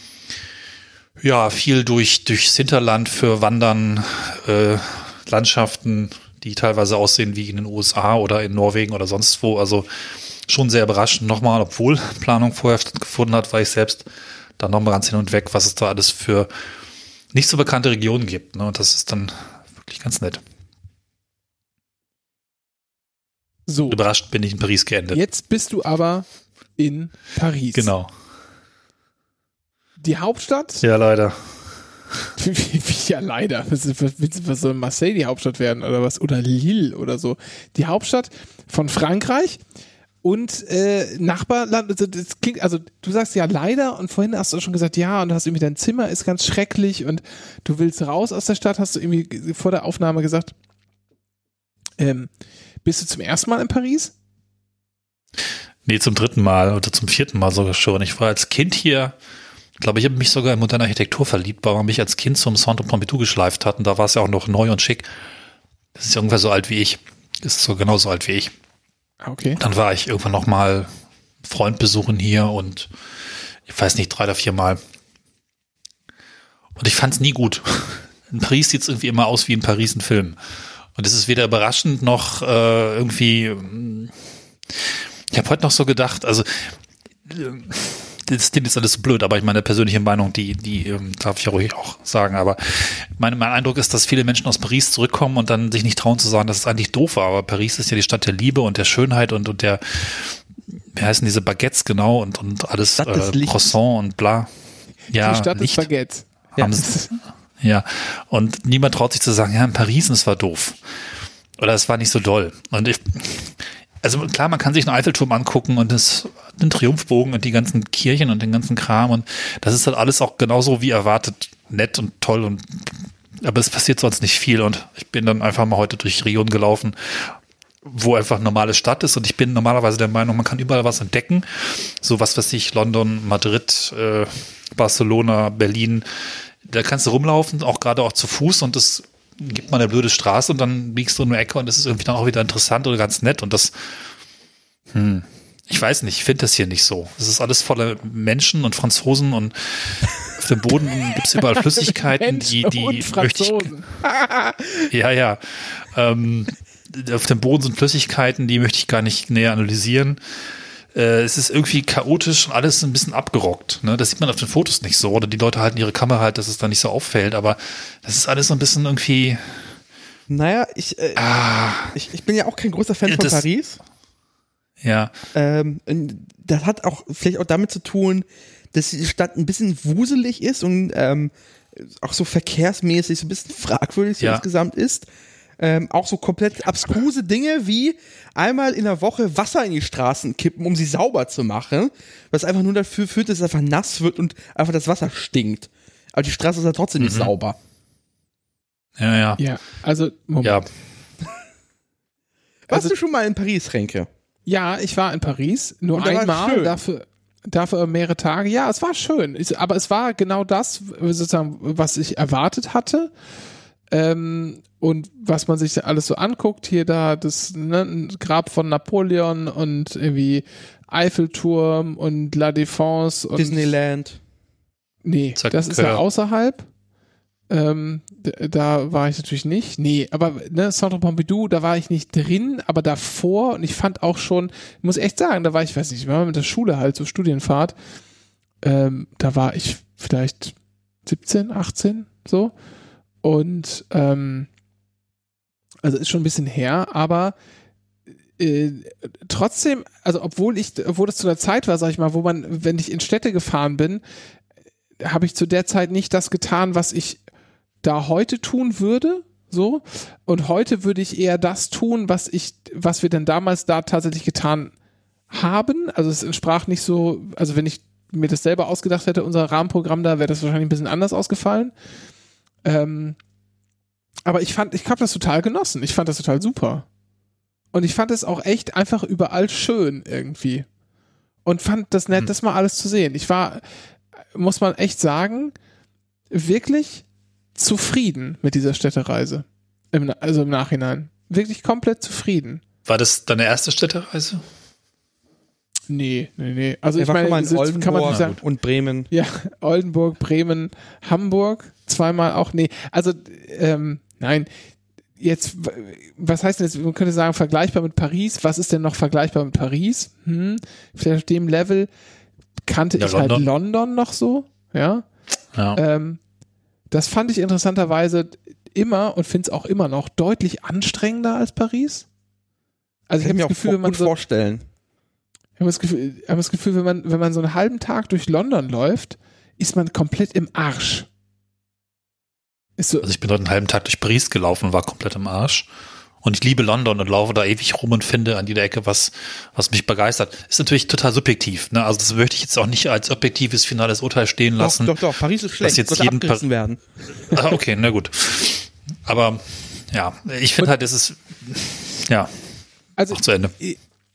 Ja, viel durchs Hinterland für Wandern, Landschaften, die teilweise aussehen wie in den USA oder in Norwegen oder sonst wo. Also schon sehr überraschend nochmal, obwohl Planung vorher stattgefunden hat, weil ich selbst dann nochmal ganz hin und weg, was es da alles für nicht so bekannte Regionen gibt. Ne? Und das ist dann wirklich ganz nett. So. Überrascht bin ich in Paris geendet. Jetzt bist du aber in Paris. Genau. Die Hauptstadt? Ja, leider. Ja, leider. Was soll Marseille die Hauptstadt werden oder was? Oder Lille oder so. Die Hauptstadt von Frankreich und Nachbarland. Also, das klingt, also du sagst ja leider und vorhin hast du schon gesagt, ja, und du hast irgendwie dein Zimmer ist ganz schrecklich und du willst raus aus der Stadt, hast du irgendwie vor der Aufnahme gesagt. Bist du zum ersten Mal in Paris? Nee, zum 3. Mal oder zum 4. Mal sogar schon. Ich war als Kind hier glaube, ich habe mich sogar in moderne Architektur verliebt, weil man mich als Kind zum Centre Pompidou geschleift hat und da war es ja auch noch neu und schick. Das ist ja ungefähr so alt wie ich. Das ist so genauso alt wie ich. Okay. Dann war ich irgendwann noch mal Freund besuchen hier und ich weiß nicht, 3 oder 4 Mal. Und ich fand es nie gut. In Paris sieht es irgendwie immer aus wie in Paris ein Film. Und es ist weder überraschend noch irgendwie. Ich habe heute noch so gedacht, also das klingt jetzt alles so blöd, aber ich meine persönliche Meinung, die darf ich ja ruhig auch sagen, aber mein Eindruck ist, dass viele Menschen aus Paris zurückkommen und dann sich nicht trauen zu sagen, dass es eigentlich doof war, aber Paris ist ja die Stadt der Liebe und der Schönheit und der, wie heißen diese Baguettes genau und alles, Croissant und bla. Ja, die Stadt Licht. des Baguettes. Ja, und niemand traut sich zu sagen, ja, in Paris, es war doof. Oder es war nicht so doll. Und also klar, man kann sich einen Eiffelturm angucken und den Triumphbogen und die ganzen Kirchen und den ganzen Kram und das ist halt alles auch genauso wie erwartet nett und toll aber es passiert sonst nicht viel und ich bin dann einfach mal heute durch Rio gelaufen, wo einfach normale Stadt ist und ich bin normalerweise der Meinung, man kann überall was entdecken, so was weiß ich, London, Madrid, Barcelona, Berlin, da kannst du rumlaufen, auch gerade auch zu Fuß und das gibt man eine blöde Straße und dann biegst du in eine Ecke und das ist irgendwie dann auch wieder interessant oder ganz nett und das, ich weiß nicht, ich finde das hier nicht so. Es ist alles voller Menschen und Franzosen und auf dem Boden gibt es überall Flüssigkeiten, die möchte ich. Ja. Auf dem Boden sind Flüssigkeiten, die möchte ich gar nicht näher analysieren. Es ist irgendwie chaotisch und alles ein bisschen abgerockt. Ne? Das sieht man auf den Fotos nicht so. Oder die Leute halten ihre Kamera halt, dass es da nicht so auffällt. Aber das ist alles so ein bisschen irgendwie. Naja, ich bin ja auch kein großer Fan von Paris. Ja. Das hat auch vielleicht auch damit zu tun, dass die Stadt ein bisschen wuselig ist und auch so verkehrsmäßig so ein bisschen fragwürdig so insgesamt ist. Auch so komplett abstruse Dinge wie einmal in der Woche Wasser in die Straßen kippen, um sie sauber zu machen, was einfach nur dafür führt, dass es einfach nass wird und einfach das Wasser stinkt. Aber die Straße ist ja trotzdem nicht sauber. Ja. Ja, also Moment. Ja. Warst du schon mal in Paris, Renke? Ja, ich war in Paris, nur einmal, dafür mehrere Tage. Ja, es war schön, aber es war genau das, sozusagen, was ich erwartet hatte. Und was man sich alles so anguckt, hier das Grab von Napoleon und irgendwie Eiffelturm und La Défense und Disneyland. Nee, das ist ja außerhalb. Da war ich natürlich nicht. Nee, aber Centre Pompidou, da war ich nicht drin, aber davor und ich fand auch schon, ich muss echt sagen, da war ich, weiß nicht, ich war mit der Schule halt, so Studienfahrt, da war ich vielleicht 17, 18, so. Und also ist schon ein bisschen her, aber trotzdem, also obwohl das zu der Zeit war, sag ich mal, wenn ich in Städte gefahren bin, habe ich zu der Zeit nicht das getan, was ich da heute tun würde, so. Und heute würde ich eher das tun, was wir denn damals da tatsächlich getan haben. Also es entsprach nicht so, also wenn ich mir das selber ausgedacht hätte, unser Rahmenprogramm da, wäre das wahrscheinlich ein bisschen anders ausgefallen. Aber ich habe das total genossen. Ich fand das total super. Und ich fand es auch echt einfach überall schön irgendwie. Und fand das nett, das mal alles zu sehen. Ich war, muss man echt sagen, wirklich zufrieden mit dieser Städtereise. Also im Nachhinein. Wirklich komplett zufrieden. War das deine erste Städtereise? Nee. Also ich meine, mal in Oldenburg kann man nicht sagen. Und Bremen. Ja, Oldenburg, Bremen, Hamburg, zweimal auch. Nee, also nein. Jetzt, was heißt denn jetzt, man könnte sagen, vergleichbar mit Paris. Was ist denn noch vergleichbar mit Paris? Vielleicht auf dem Level kannte ich London. Halt London noch so, ja. Das fand ich interessanterweise immer und finde es auch immer noch deutlich anstrengender als Paris. Also ich habe das Gefühl, wenn man so vorstellen. Ich habe das Gefühl, wenn man so einen halben Tag durch London läuft, ist man komplett im Arsch. Also ich bin dort einen halben Tag durch Paris gelaufen und war komplett im Arsch. Und ich liebe London und laufe da ewig rum und finde an jeder Ecke was mich begeistert. Ist natürlich total subjektiv, ne? Also das möchte ich jetzt auch nicht als objektives finales Urteil stehen lassen. Doch, Paris ist schlecht, jetzt jeden abgerissen werden. Okay, na gut. Aber ja, ich finde halt, es ist, ja, also auch zu Ende.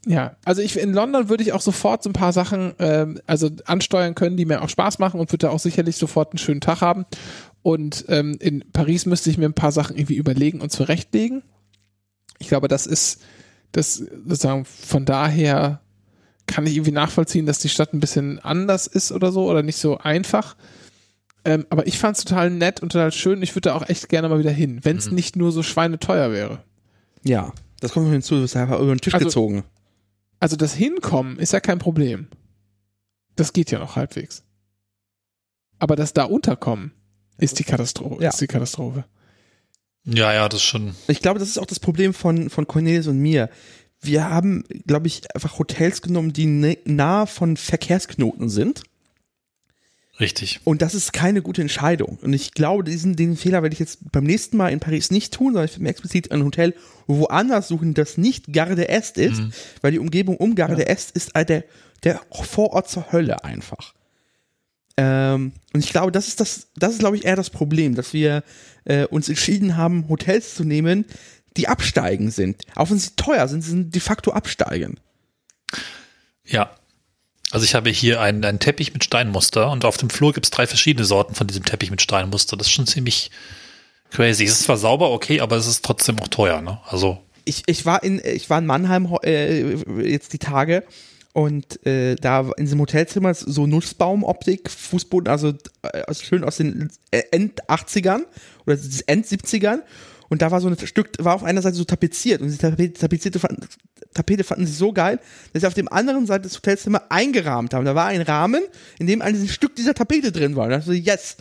Ja, also in London würde ich auch sofort so ein paar Sachen ansteuern können, die mir auch Spaß machen und würde da auch sicherlich sofort einen schönen Tag haben. Und in Paris müsste ich mir ein paar Sachen irgendwie überlegen und zurechtlegen. Ich glaube, das sozusagen von daher kann ich irgendwie nachvollziehen, dass die Stadt ein bisschen anders ist oder so oder nicht so einfach. Aber ich fand es total nett und total schön. Ich würde da auch echt gerne mal wieder hin, wenn es nicht nur so schweineteuer wäre. Ja, das kommt noch hinzu, du bist einfach über den Tisch gezogen. Also das Hinkommen ist ja kein Problem. Das geht ja noch halbwegs. Aber das da unterkommen ist die Katastrophe. Ja. Ist die Katastrophe. Ja, das schon. Ich glaube, das ist auch das Problem von Cornelis und mir. Wir haben, glaube ich, einfach Hotels genommen, die nah von Verkehrsknoten sind. Richtig. Und das ist keine gute Entscheidung. Und ich glaube, den Fehler werde ich jetzt beim nächsten Mal in Paris nicht tun, sondern ich werde mir explizit ein Hotel woanders suchen, das nicht Gare d'Est ist, weil die Umgebung um Gare d'Est ist der Vorort zur Hölle einfach. Und ich glaube, das ist glaube ich eher das Problem, dass wir uns entschieden haben, Hotels zu nehmen, die absteigen sind. Auch wenn sie teuer sind, sind de facto absteigen. Ja. Also ich habe hier einen Teppich mit Steinmuster und auf dem Flur gibt es 3 verschiedene Sorten von diesem Teppich mit Steinmuster. Das ist schon ziemlich crazy. Es ist zwar sauber, okay, aber es ist trotzdem auch teuer, ne? Also ich war in Mannheim jetzt die Tage und da in diesem Hotelzimmer ist so Nussbaumoptik, Fußboden, also schön aus den End-80ern oder End-70ern. Und da war so ein Stück, war auf einer Seite so tapeziert und die Tapete fanden sie so geil, dass sie auf dem anderen Seite des Hotelzimmers eingerahmt haben. Da war ein Rahmen, in dem ein Stück dieser Tapete drin war. Und da dachte ich, yes,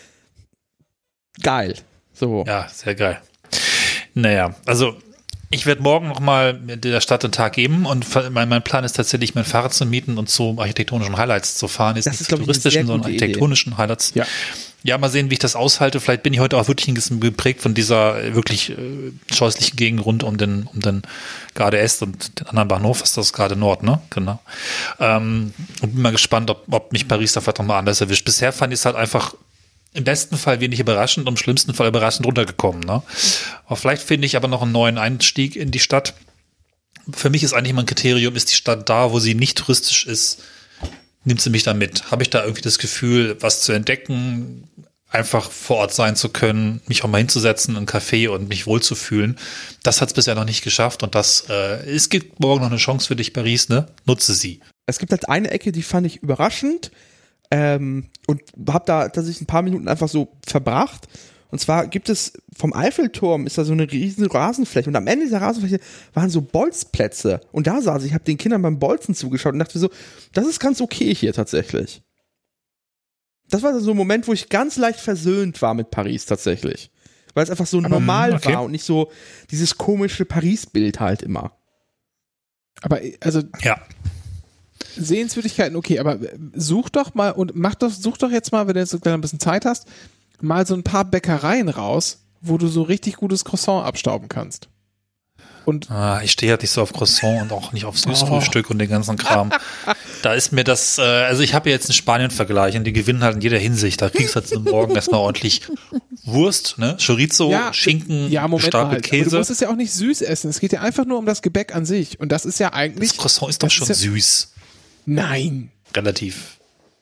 geil. So. Ja, sehr geil. Naja, also ich werde morgen nochmal der Stadt einen Tag geben und mein Plan ist tatsächlich, mein Fahrrad zu mieten und zu architektonischen Highlights zu fahren. Das ist, nicht touristischen, sondern architektonischen Highlights. Ja, mal sehen, wie ich das aushalte. Vielleicht bin ich heute auch wirklich ein bisschen geprägt von dieser wirklich scheußlichen Gegend rund um den Gare d'Est und den anderen Bahnhof. Ist das gerade Nord, ne? Genau. Und bin mal gespannt, ob mich Paris da vielleicht nochmal anders erwischt. Bisher fand ich es halt einfach im besten Fall wenig überraschend und im schlimmsten Fall überraschend runtergekommen, ne? Aber vielleicht finde ich aber noch einen neuen Einstieg in die Stadt. Für mich ist eigentlich immer ein Kriterium, ist die Stadt da, wo sie nicht touristisch ist, nimmt sie mich da mit? Habe ich da irgendwie das Gefühl, was zu entdecken, einfach vor Ort sein zu können, mich auch mal hinzusetzen in einen Café und mich wohlzufühlen? Das hat es bisher noch nicht geschafft und es gibt morgen noch eine Chance für dich, Paris, ne? Nutze sie. Es gibt halt eine Ecke, die fand ich überraschend und habe da tatsächlich ein paar Minuten einfach so verbracht. Und zwar gibt es vom Eiffelturm ist da so eine riesen Rasenfläche und am Ende dieser Rasenfläche waren so Bolzplätze und da saß ich, habe den Kindern beim Bolzen zugeschaut und dachte so, das ist ganz okay hier tatsächlich. Das war so ein Moment, wo ich ganz leicht versöhnt war mit Paris tatsächlich, weil es einfach so normal war und nicht so dieses komische Paris-Bild halt immer. Aber also ja. Sehenswürdigkeiten, okay, aber such doch mal und such doch jetzt mal, wenn du jetzt so ein bisschen Zeit hast, mal so ein paar Bäckereien raus, wo du so richtig gutes Croissant abstauben kannst. Und ich stehe halt nicht so auf Croissant und auch nicht auf Süßfrühstück und den ganzen Kram. Da ist mir das, also ich habe ja jetzt einen Spanien-Vergleich und die gewinnen halt in jeder Hinsicht. Da kriegst du halt morgen erstmal ordentlich Wurst, ne? Chorizo, Schinken, gestapelt Käse. Aber du musst es ja auch nicht süß essen. Es geht ja einfach nur um das Gebäck an sich. Und das ist ja eigentlich. Das Croissant ist doch schon süß. Nein. Relativ.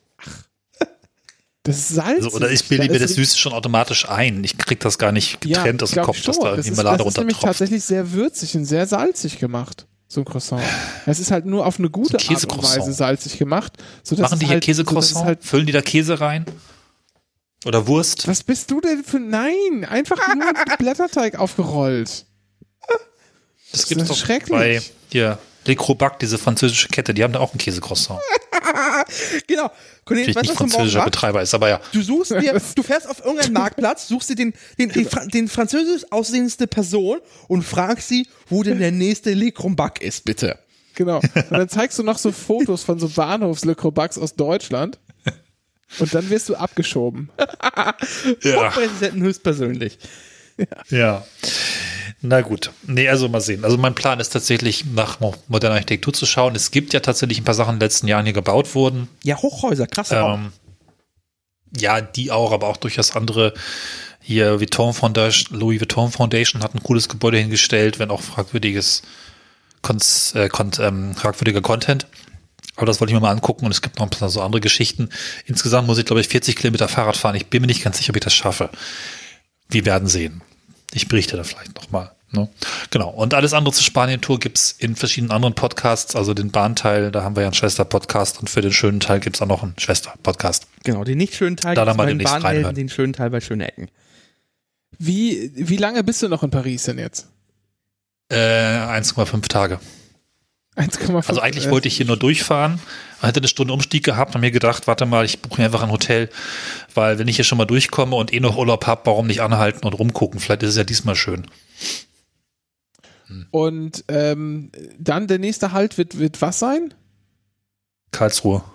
Das ist salzig. Also, oder ich bilde mir das Süße schon automatisch ein. Ich krieg das gar nicht getrennt aus dem Kopf, dass da irgendwie Marmelade runtertropft. Das ist nämlich tatsächlich sehr würzig und sehr salzig gemacht, so ein Croissant. Es ist halt nur auf eine gute Art und Weise salzig gemacht. Machen die hier Käsecroissant? Füllen die da Käse rein? Oder Wurst? Was bist du denn für... Nein, einfach nur Blätterteig aufgerollt. Das gibt's doch bei hier Le Crobac, diese französische Kette, die haben da auch ein Käsecroissant. Genau. Natürlich nicht französischer Betreiber ist, aber ja. Du fährst auf irgendeinen Marktplatz, suchst dir den französisch aussehendste Person und fragst sie, wo denn der nächste Le Crobac ist, bitte. Genau. Und dann zeigst du noch so Fotos von so Bahnhofs-Le Crobacs aus Deutschland und dann wirst du abgeschoben. Ja. Präsidenten höchstpersönlich. Ja. Na gut. Nee, also mal sehen. Also mein Plan ist tatsächlich, nach moderner Architektur zu schauen. Es gibt ja tatsächlich ein paar Sachen in den letzten Jahren hier gebaut wurden. Ja, Hochhäuser, krass. Ja, die auch, aber auch durchaus andere. Hier Louis Vuitton Foundation hat ein cooles Gebäude hingestellt, wenn auch fragwürdiges fragwürdiger Content. Aber das wollte ich mir mal angucken und es gibt noch ein paar so andere Geschichten. Insgesamt muss ich, glaube ich, 40 Kilometer Fahrrad fahren. Ich bin mir nicht ganz sicher, ob ich das schaffe. Wir werden sehen. Ich berichte da vielleicht nochmal. Ne? Genau. Und alles andere zur Spanien-Tour gibt's in verschiedenen anderen Podcasts. Also den Bahnteil, da haben wir ja einen Schwester-Podcast und für den schönen Teil gibt's auch noch einen Schwester-Podcast. Genau, den nicht schönen Teil da bei den Bahnhelden, den schönen Teil bei Schöne Ecken. Wie lange bist du noch in Paris denn jetzt? 1,5 Tage. 1,5. Also eigentlich wollte ich hier nur durchfahren, hätte eine Stunde Umstieg gehabt und mir gedacht, warte mal, ich buche mir einfach ein Hotel, weil wenn ich hier schon mal durchkomme und noch Urlaub habe, warum nicht anhalten und rumgucken? Vielleicht ist es ja diesmal schön. Und dann der nächste Halt wird was sein? Karlsruhe.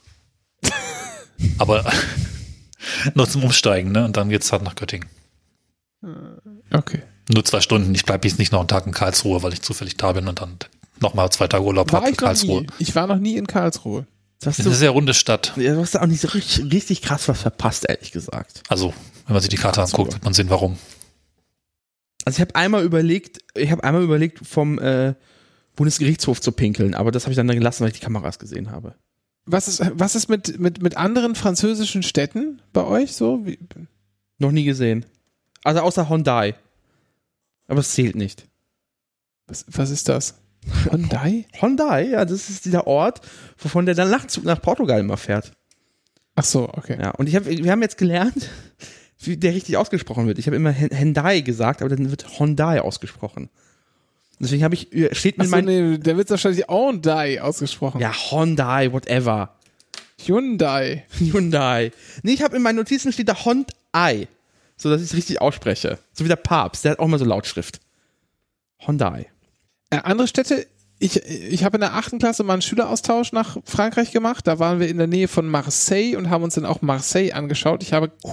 Aber nur zum Umsteigen, ne? Und dann geht's halt nach Göttingen. Okay. Nur 2 Stunden. Ich bleibe jetzt nicht noch einen Tag in Karlsruhe, weil ich zufällig da bin und dann nochmal 2 Tage Urlaub habe in Karlsruhe. Ich war noch nie in Karlsruhe. Das ist eine sehr runde Stadt. Ja, du hast da auch nicht so richtig krass was verpasst, ehrlich gesagt. Also, wenn man sich die Karte anguckt, wird man sehen, warum. Also ich habe einmal überlegt, vom Bundesgerichtshof zu pinkeln, aber das habe ich dann gelassen, weil ich die Kameras gesehen habe. Was ist mit anderen französischen Städten bei euch so? Noch nie gesehen. Also außer Hondae. Aber es zählt nicht. Was ist das? Hondae? Hondae, ja, das ist dieser Ort, wovon der dann Nachtzug nach Portugal immer fährt. Ach so, okay. Ja, und wir haben jetzt gelernt, wie der richtig ausgesprochen wird. Ich habe immer Hendai gesagt, aber dann wird Hondae ausgesprochen. Deswegen habe ich, steht mit meinem... der wird wahrscheinlich Hondae ausgesprochen. Ja, Hondae, whatever. Hyundai. Nee, ich habe in meinen Notizen steht da Hondae, so dass ich es richtig ausspreche. So wie der Papst, der hat auch mal so Lautschrift. Hondae. Andere Städte, ich habe in der 8. Klasse mal einen Schüleraustausch nach Frankreich gemacht. Da waren wir in der Nähe von Marseille und haben uns dann auch Marseille angeschaut. Ich habe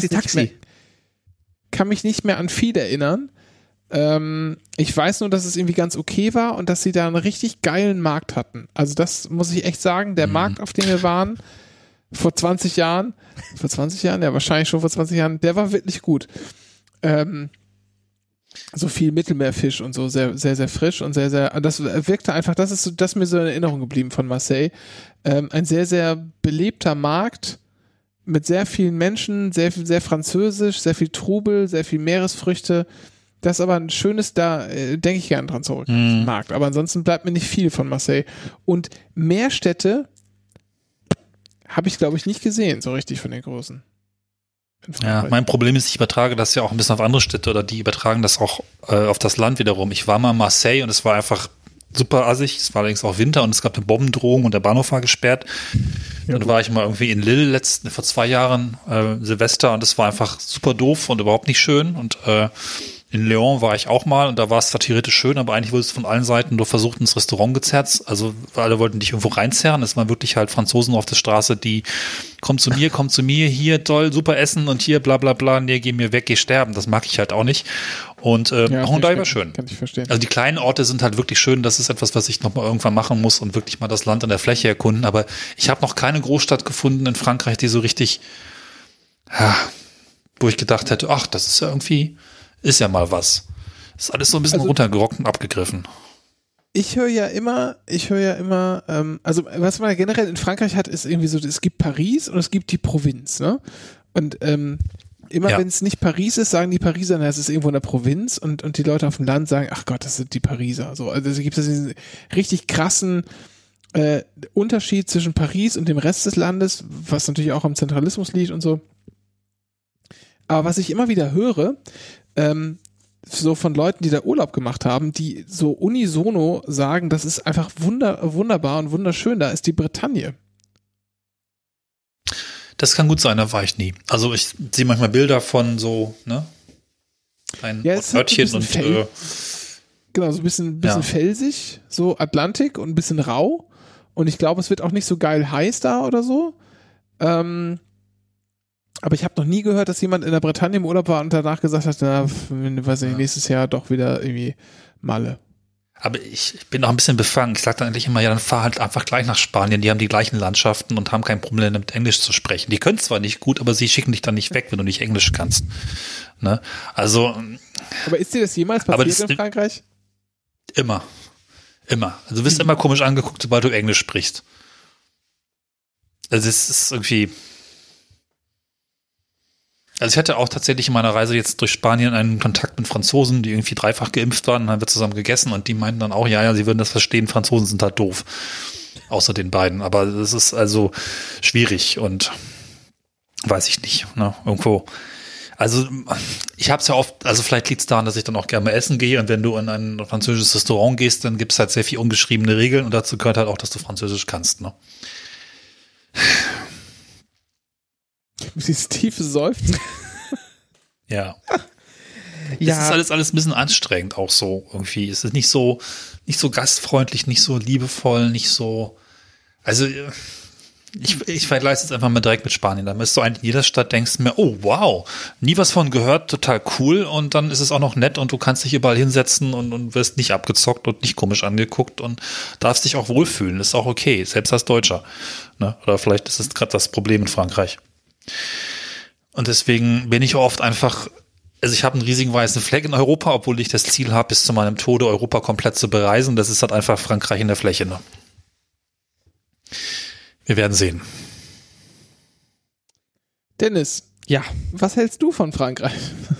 kann mich nicht mehr an viel erinnern. Ich weiß nur, dass es irgendwie ganz okay war und dass sie da einen richtig geilen Markt hatten. Also das muss ich echt sagen, der Markt, auf dem wir waren, vor 20 Jahren, ja, wahrscheinlich schon vor 20 Jahren, der war wirklich gut. So viel Mittelmeerfisch und so, sehr, sehr, sehr frisch und sehr, sehr, das wirkte einfach, das ist mir so in Erinnerung geblieben von Marseille. Ein sehr, sehr belebter Markt mit sehr vielen Menschen, sehr, sehr französisch, sehr viel Trubel, sehr viel Meeresfrüchte. Das ist aber ein schönes, da denke ich gerne dran zurück, Markt. Aber ansonsten bleibt mir nicht viel von Marseille. Und mehr Städte habe ich, glaube ich, nicht gesehen, so richtig von den Großen. Ja, mein Problem ist, ich übertrage das ja auch ein bisschen auf andere Städte oder die übertragen das auch auf das Land wiederum. Ich war mal in Marseille und es war einfach super assig. Es war allerdings auch Winter und es gab eine Bombendrohung und der Bahnhof war gesperrt. Ja, dann war ich mal irgendwie in Lille vor 2 Jahren Silvester und es war einfach super doof und überhaupt nicht schön. Und in Lyon war ich auch mal und da war es zwar theoretisch schön, aber eigentlich wurde es von allen Seiten nur versucht, ins Restaurant gezerrt. Also alle wollten dich irgendwo reinzerren. Es waren wirklich halt Franzosen auf der Straße, die komm zu mir, hier toll, super Essen und hier bla bla bla, nee, geh mir weg, geh sterben. Das mag ich halt auch nicht. Und Hondae war schön. Kann ich verstehen. Also die kleinen Orte sind halt wirklich schön. Das ist etwas, was ich noch mal irgendwann machen muss und wirklich mal das Land an der Fläche erkunden. Aber ich habe noch keine Großstadt gefunden in Frankreich, die so richtig, wo ich gedacht hätte, ach, das ist ja irgendwie... Ist ja mal was. Ist alles so ein bisschen runtergerockt und abgegriffen. Ich höre ja immer, also was man generell in Frankreich hat, ist irgendwie so, es gibt Paris und es gibt die Provinz, ne? Und wenn es nicht Paris ist, sagen die Pariser, es ist irgendwo in der Provinz und die Leute auf dem Land sagen, ach Gott, das sind die Pariser. So, also es gibt diesen richtig krassen Unterschied zwischen Paris und dem Rest des Landes, was natürlich auch am Zentralismus liegt und so. Aber was ich immer wieder höre, so von Leuten, die da Urlaub gemacht haben, die so unisono sagen, das ist einfach wunderbar und wunderschön, da ist die Bretagne. Das kann gut sein, da war ich nie. Also ich sehe manchmal Bilder von so, ne? Ein Örtchen und genau, so ein bisschen felsig, so Atlantik und ein bisschen rau. Und ich glaube, es wird auch nicht so geil heiß da oder so. Aber ich habe noch nie gehört, dass jemand in der Bretagne im Urlaub war und danach gesagt hat, weiß nicht, nächstes Jahr doch wieder irgendwie Malle. Aber ich bin noch ein bisschen befangen. Ich sage dann endlich immer, ja, dann fahr halt einfach gleich nach Spanien. Die haben die gleichen Landschaften und haben kein Problem damit, Englisch zu sprechen. Die können zwar nicht gut, aber sie schicken dich dann nicht weg, wenn du nicht Englisch kannst. Ne? Also. Aber ist dir das jemals passiert in Frankreich? Immer. Immer. Also du wirst immer komisch angeguckt, sobald du Englisch sprichst. Also es ist irgendwie... Also ich hatte auch tatsächlich in meiner Reise jetzt durch Spanien einen Kontakt mit Franzosen, die irgendwie 3-fach geimpft waren, und dann haben wir zusammen gegessen und die meinten dann auch, ja, sie würden das verstehen, Franzosen sind halt doof. Außer den beiden. Aber das ist also schwierig und weiß ich nicht, ne? Irgendwo. Also ich habe es ja oft, also vielleicht liegt es daran, dass ich dann auch gerne mal essen gehe und wenn du in ein französisches Restaurant gehst, dann gibt es halt sehr viel ungeschriebene Regeln und dazu gehört halt auch, dass du Französisch kannst, ne? Dieses tiefe Seufzen. Ja. Ja. Es ist alles ein bisschen anstrengend auch so irgendwie. Es ist nicht so gastfreundlich, nicht so liebevoll, nicht so, also ich vergleiche es jetzt einfach mal direkt mit Spanien. Da bist du eigentlich in jeder Stadt, denkst du mir, oh wow, nie was von gehört, total cool und dann ist es auch noch nett und du kannst dich überall hinsetzen und wirst nicht abgezockt und nicht komisch angeguckt und darfst dich auch wohlfühlen, ist auch okay, selbst als Deutscher. Ne? Oder vielleicht ist es gerade das Problem in Frankreich. Und deswegen bin ich oft einfach, also ich habe einen riesigen weißen Fleck in Europa, obwohl ich das Ziel habe, bis zu meinem Tode Europa komplett zu bereisen. Das ist halt einfach Frankreich in der Fläche. Ne? Wir werden sehen. Dennis, ja, was hältst du von Frankreich?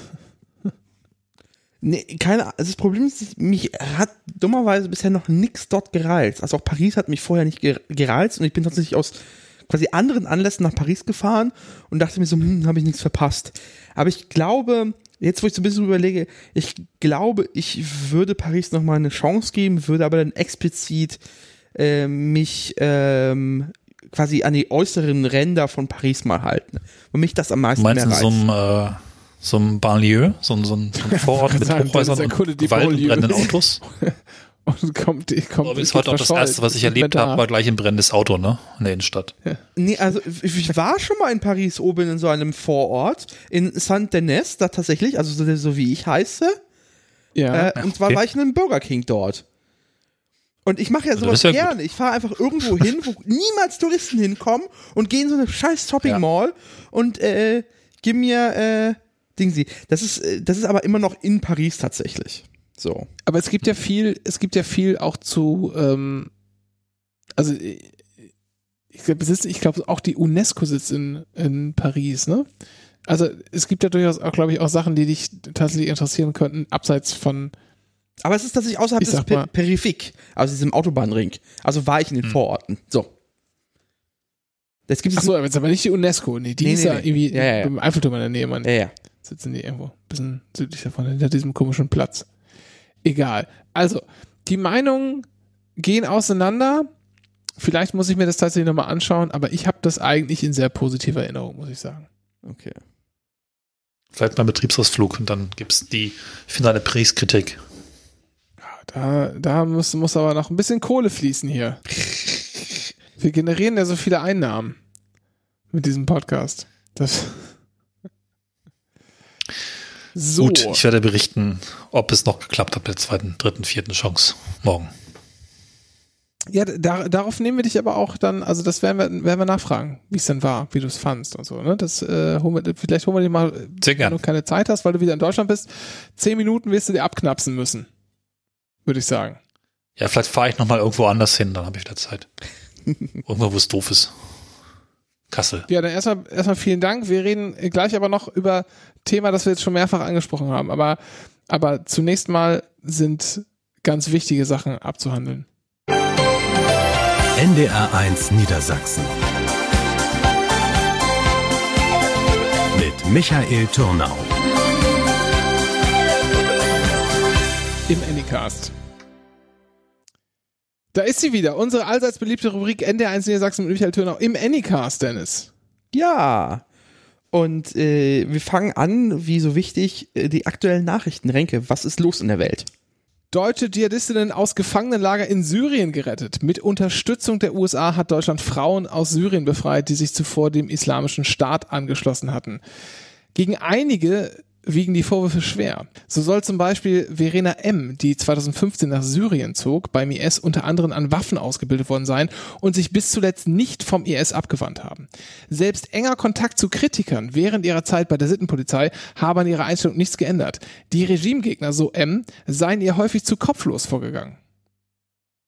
Nee, also das Problem ist, mich hat dummerweise bisher noch nichts dort gereizt. Also auch Paris hat mich vorher nicht gereizt und ich bin tatsächlich aus quasi anderen Anlässen nach Paris gefahren und dachte mir so, habe ich nichts verpasst. Aber ich glaube, jetzt wo ich so ein bisschen überlege, ich glaube, ich würde Paris nochmal eine Chance geben, würde aber dann explizit mich quasi an die äußeren Ränder von Paris mal halten. Und mich das am meisten mehr reizt. Meinst du so ein Banlieue, so ein Vorort mit Hochhäusern und Gewalt und brennenden Autos? Und kommt ist heute auch das Erste, was ich erlebt habe, war gleich ein brennendes Auto, ne? In der Innenstadt. Ja. Nee, also ich war schon mal in Paris oben in so einem Vorort, in Saint-Denis, da tatsächlich, also so wie ich heiße. Ja. Und zwar war ich in einem Burger King dort. Und ich mache ja sowas ja gerne. Gut. Ich fahre einfach irgendwo hin, wo niemals Touristen hinkommen und gehe in so eine scheiß Shopping Mall und gib mir Dingsy. Das ist aber immer noch in Paris tatsächlich. So. Aber es gibt ja viel auch zu, also ich glaube auch die UNESCO sitzt in Paris, ne? Also es gibt ja durchaus auch, glaube ich, auch Sachen, die dich tatsächlich interessieren könnten, abseits von. Aber es ist tatsächlich außerhalb des Perifik, also diesem Autobahnring. Also war ich in den Vororten. So. Achso, aber jetzt aber nicht die UNESCO. Nee, die ist ja irgendwie im Eiffelturm in der Nähe, Mann. Ja. Sitzen die irgendwo ein bisschen südlich davon, hinter diesem komischen Platz. Egal. Also, die Meinungen gehen auseinander. Vielleicht muss ich mir das tatsächlich nochmal anschauen, aber ich habe das eigentlich in sehr positiver Erinnerung, muss ich sagen. Okay. Vielleicht mal Betriebsausflug und dann gibt es die finale Paris-Kritik. Da muss aber noch ein bisschen Kohle fließen hier. Wir generieren ja so viele Einnahmen mit diesem Podcast. So. Gut, ich werde berichten, ob es noch geklappt hat mit der 2., 3., 4. Chance morgen. Ja, darauf nehmen wir dich aber auch dann, also das werden wir nachfragen, wie es denn war, wie du es fandst und so. Ne? Vielleicht holen wir dich mal, wenn du keine Zeit hast, weil du wieder in Deutschland bist. 10 Minuten wirst du dir abknapsen müssen, würde ich sagen. Ja, vielleicht fahre ich nochmal irgendwo anders hin, dann habe ich wieder Zeit. Irgendwo, wo es doof ist. Kassel. Ja, dann erstmal vielen Dank. Wir reden gleich aber noch über Thema, das wir jetzt schon mehrfach angesprochen haben. Aber zunächst mal sind ganz wichtige Sachen abzuhandeln. NDR1 Niedersachsen. Mit Michael Turnau. Im Anycast. Da ist sie wieder, unsere allseits beliebte Rubrik NDR1 Niedersachsen mit Michael Turnau im Anycast, Dennis. Ja, und wir fangen an, wie so wichtig, die aktuellen Nachrichten. Renke, was ist los in der Welt? Deutsche Dschihadistinnen aus Gefangenenlager in Syrien gerettet. Mit Unterstützung der USA hat Deutschland Frauen aus Syrien befreit, die sich zuvor dem Islamischen Staat angeschlossen hatten. Gegen einige wiegen die Vorwürfe schwer. So soll zum Beispiel Verena M., die 2015 nach Syrien zog, beim IS unter anderem an Waffen ausgebildet worden sein und sich bis zuletzt nicht vom IS abgewandt haben. Selbst enger Kontakt zu Kritikern während ihrer Zeit bei der Sittenpolizei habe an ihrer Einstellung nichts geändert. Die Regimegegner, so M., seien ihr häufig zu kopflos vorgegangen.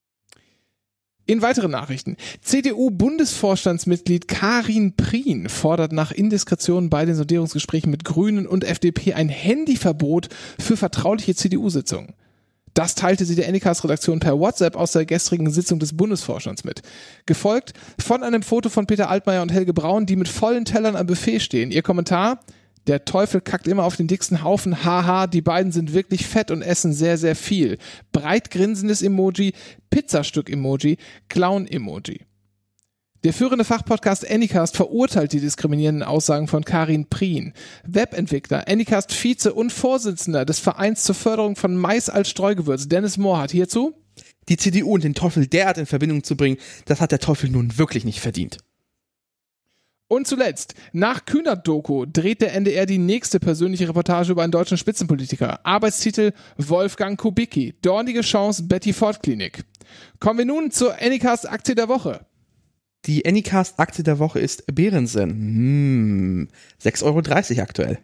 In weiteren Nachrichten. CDU-Bundesvorstandsmitglied Karin Prien fordert nach Indiskretionen bei den Sondierungsgesprächen mit Grünen und FDP ein Handyverbot für vertrauliche CDU-Sitzungen. Das teilte sie der Anycast-Redaktion per WhatsApp aus der gestrigen Sitzung des Bundesvorstands mit. Gefolgt von einem Foto von Peter Altmaier und Helge Braun, die mit vollen Tellern am Buffet stehen. Ihr Kommentar: Der Teufel kackt immer auf den dicksten Haufen. Haha, die beiden sind wirklich fett und essen sehr, sehr viel. Breit grinsendes Emoji, Pizzastück-Emoji, Clown-Emoji. Der führende Fachpodcast Anycast verurteilt die diskriminierenden Aussagen von Karin Prien. Webentwickler, Anycast-Vize und Vorsitzender des Vereins zur Förderung von Mais als Streugewürz, Dennis Mohr, hat hierzu: Die CDU und den Teufel derart in Verbindung zu bringen, das hat der Teufel nun wirklich nicht verdient. Und zuletzt, nach Kühnert-Doku dreht der NDR die nächste persönliche Reportage über einen deutschen Spitzenpolitiker. Arbeitstitel: Wolfgang Kubicki, dornige Chance Betty Ford Klinik. Kommen wir nun zur Anycast-Aktie der Woche. Die Anycast-Aktie der Woche ist Behrensen. 6,30 € aktuell.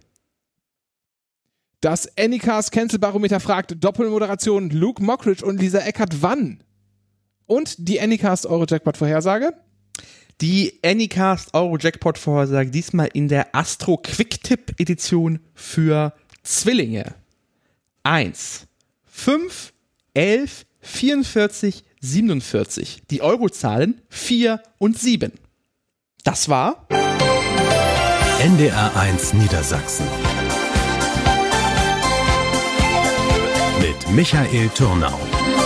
Das Anycast-Cancel-Barometer fragt: Doppelmoderation Luke Mockridge und Lisa Eckert wann? Und die Anycast-Euro-Jackpot-Vorhersage? Die Anycast Euro-Jackpot-Vorhersage diesmal in der Astro-Quicktip-Edition für Zwillinge. 1, 5, 11, 44, 47. Die Eurozahlen 4 und 7. Das war NDR 1 Niedersachsen. Mit Michael Turnau.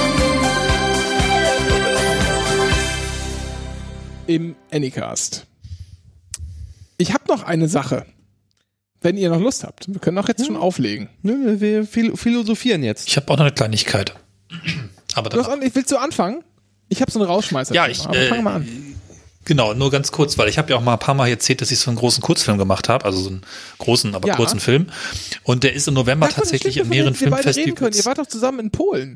Im Anycast. Ich habe noch eine Sache. Wenn ihr noch Lust habt. Wir können auch jetzt schon auflegen. Nö, wir philosophieren jetzt. Ich habe auch noch eine Kleinigkeit. Aber willst du anfangen? Ich habe so einen Rausschmeißer. Ja, fang mal an. Genau, nur ganz kurz, weil ich habe ja auch mal ein paar Mal erzählt, dass ich so einen großen Kurzfilm gemacht habe, also so einen großen, aber kurzen Film. Und der ist im November tatsächlich in mehreren Filmfestivals. Ihr wart doch zusammen in Polen.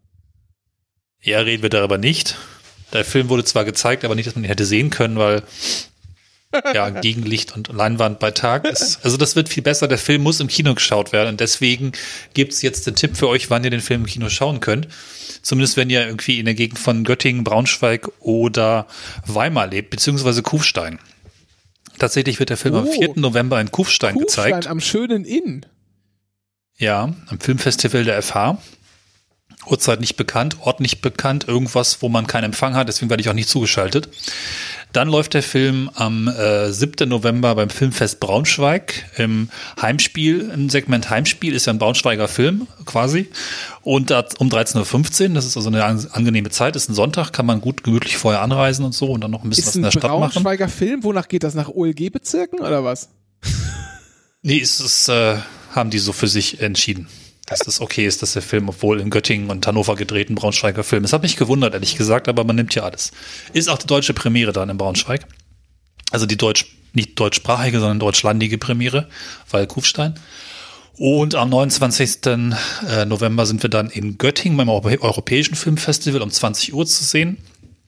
Ja, reden wir darüber nicht. Der Film wurde zwar gezeigt, aber nicht, dass man ihn hätte sehen können, weil ja, Gegenlicht und Leinwand bei Tag ist. Also das wird viel besser. Der Film muss im Kino geschaut werden und deswegen gibt's jetzt den Tipp für euch, wann ihr den Film im Kino schauen könnt. Zumindest wenn ihr irgendwie in der Gegend von Göttingen, Braunschweig oder Weimar lebt, beziehungsweise Kufstein. Tatsächlich wird der Film am 4. November in Kufstein gezeigt. Kufstein am schönen Inn. Ja, am Filmfestival der FH. Uhrzeit nicht bekannt, Ort nicht bekannt, irgendwas, wo man keinen Empfang hat, deswegen werde ich auch nicht zugeschaltet. Dann läuft der Film am 7. November beim Filmfest Braunschweig im Heimspiel, im Segment Heimspiel, ist ja ein Braunschweiger Film quasi. Und um 13.15 Uhr, das ist also eine angenehme Zeit, ist ein Sonntag, kann man gut gemütlich vorher anreisen und so und dann noch ein bisschen was in der Stadt machen. Ist ein Braunschweiger Film? Wonach geht das? Nach OLG-Bezirken oder was? Nee, haben die so für sich entschieden, dass das okay ist, dass der Film, obwohl in Göttingen und Hannover gedreht, ein Braunschweiger Film ist. Hat mich gewundert, ehrlich gesagt, aber man nimmt ja alles. Ist auch die deutsche Premiere dann in Braunschweig. Also die nicht deutschsprachige, sondern deutschlandige Premiere, weil Kufstein. Und am 29. November sind wir dann in Göttingen beim Europäischen Filmfestival um 20 Uhr zu sehen.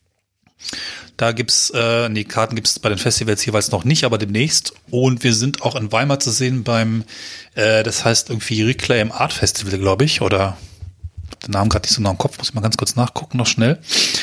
Da Karten gibt's bei den Festivals jeweils noch nicht, aber demnächst. Und wir sind auch in Weimar zu sehen beim, das heißt irgendwie Reclaim Art Festival, glaube ich, oder den Namen gerade nicht so nah im Kopf, muss ich mal ganz kurz nachgucken, noch schnell.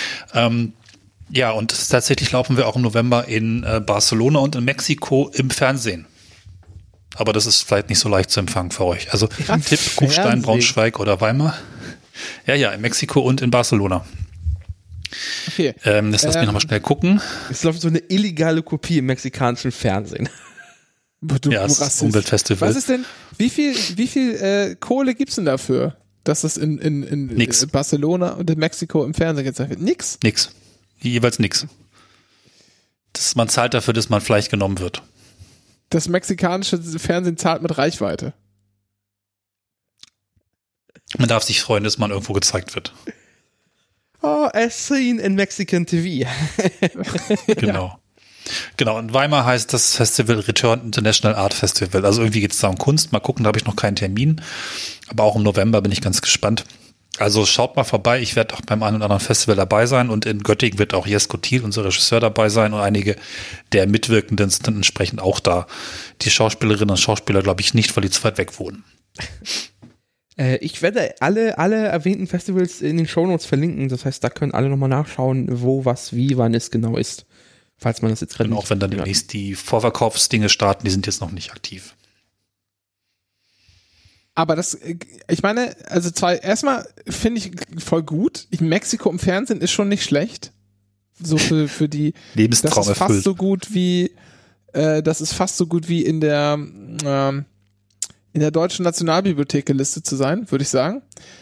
Ja, und tatsächlich laufen wir auch im November in Barcelona und in Mexiko im Fernsehen. Aber das ist vielleicht nicht so leicht zu empfangen für euch. Also Tipp, Kufstein, Braunschweig oder Weimar. Ja, in Mexiko und in Barcelona. Okay. Das lass mich nochmal schnell gucken. Es läuft so eine illegale Kopie im mexikanischen Fernsehen. Ja, das ist Umweltfestival. Was ist denn, wie viel Kohle gibt's denn dafür, dass das in Barcelona und in Mexiko im Fernsehen gezeigt wird? Nix? Nix. Jeweils nix. Man zahlt dafür, dass man Fleisch genommen wird. Das mexikanische Fernsehen zahlt mit Reichweite. Man darf sich freuen, dass man irgendwo gezeigt wird. Oh, as seen in Mexican TV. Genau. Genau, und Weimar heißt das Festival Return International Art Festival. Also irgendwie geht es da um Kunst. Mal gucken, da habe ich noch keinen Termin. Aber auch im November bin ich ganz gespannt. Also schaut mal vorbei. Ich werde auch beim einen oder anderen Festival dabei sein. Und in Göttingen wird auch Jesko Thiel, unser Regisseur, dabei sein. Und einige der Mitwirkenden sind dann entsprechend auch da. Die Schauspielerinnen und Schauspieler glaube ich nicht, weil die zu weit weg wohnen. Ich werde alle erwähnten Festivals in den Shownotes verlinken. Das heißt, da können alle nochmal nachschauen, wo, was, wie, wann es genau ist. Falls man das jetzt gerade nicht. Und auch wenn dann demnächst die Vorverkaufsdinge starten, die sind jetzt noch nicht aktiv. Aber ich meine, also erstmal finde ich voll gut. Mexiko im Fernsehen ist schon nicht schlecht. So für die Lebenstraum das ist fast so gut wie in der Deutschen Nationalbibliothek gelistet zu sein, würde ich sagen.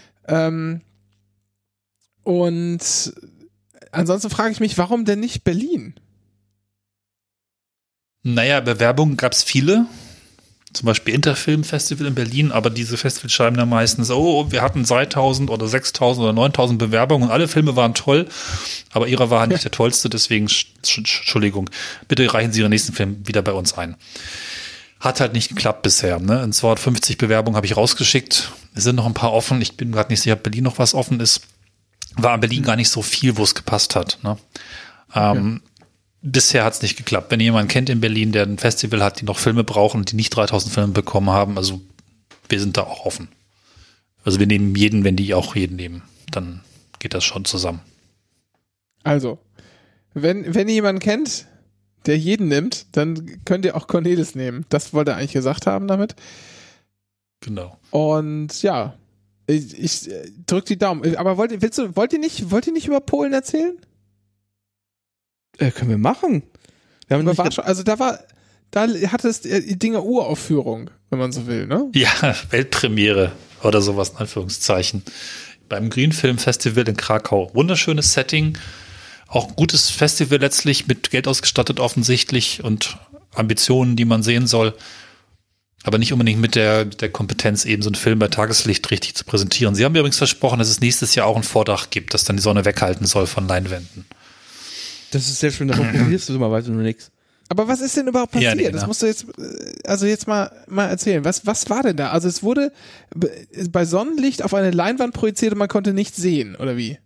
Und ansonsten frage ich mich, warum denn nicht Berlin? Naja, Bewerbungen gab es viele. Zum Beispiel Interfilm-Festival in Berlin, aber diese Festivals schreiben dann meistens, wir hatten 3.000 oder 6.000 oder 9.000 Bewerbungen und alle Filme waren toll, aber ihrer war nicht der tollste, deswegen, Entschuldigung, bitte reichen Sie Ihren nächsten Film wieder bei uns ein. Hat halt nicht geklappt bisher, ne? In 250 Bewerbungen habe ich rausgeschickt, es sind noch ein paar offen, ich bin gerade nicht sicher, ob Berlin noch was offen ist, war in Berlin gar nicht so viel, wo es gepasst hat, ne? Okay. Bisher hat es nicht geklappt. Wenn ihr jemanden kennt in Berlin, der ein Festival hat, die noch Filme brauchen und die nicht 3.000 Filme bekommen haben, also wir sind da auch offen. Also wir nehmen jeden, wenn die auch jeden nehmen. Dann geht das schon zusammen. Also, wenn ihr jemanden kennt, der jeden nimmt, dann könnt ihr auch Cornelis nehmen. Das wollte er eigentlich gesagt haben damit. Genau. Und ja, ich drück die Daumen. Aber wollt ihr nicht über Polen erzählen? Können wir machen. Wir haben da hatte es die Dinge Uraufführung, wenn man so will, ne? Ja, Weltpremiere oder sowas in Anführungszeichen. Beim Green Film Festival in Krakau. Wunderschönes Setting. Auch gutes Festival letztlich, mit Geld ausgestattet offensichtlich und Ambitionen, die man sehen soll. Aber nicht unbedingt mit der Kompetenz, eben so einen Film bei Tageslicht richtig zu präsentieren. Sie haben mir übrigens versprochen, dass es nächstes Jahr auch ein Vordach gibt, das dann die Sonne weghalten soll von Leinwänden. Das ist sehr schön, davon probierst du immer, weißt du nur nichts. Aber was ist denn überhaupt passiert? Ja, nee, das musst du jetzt mal erzählen. Was war denn da? Also es wurde bei Sonnenlicht auf eine Leinwand projiziert und man konnte nichts sehen, oder wie?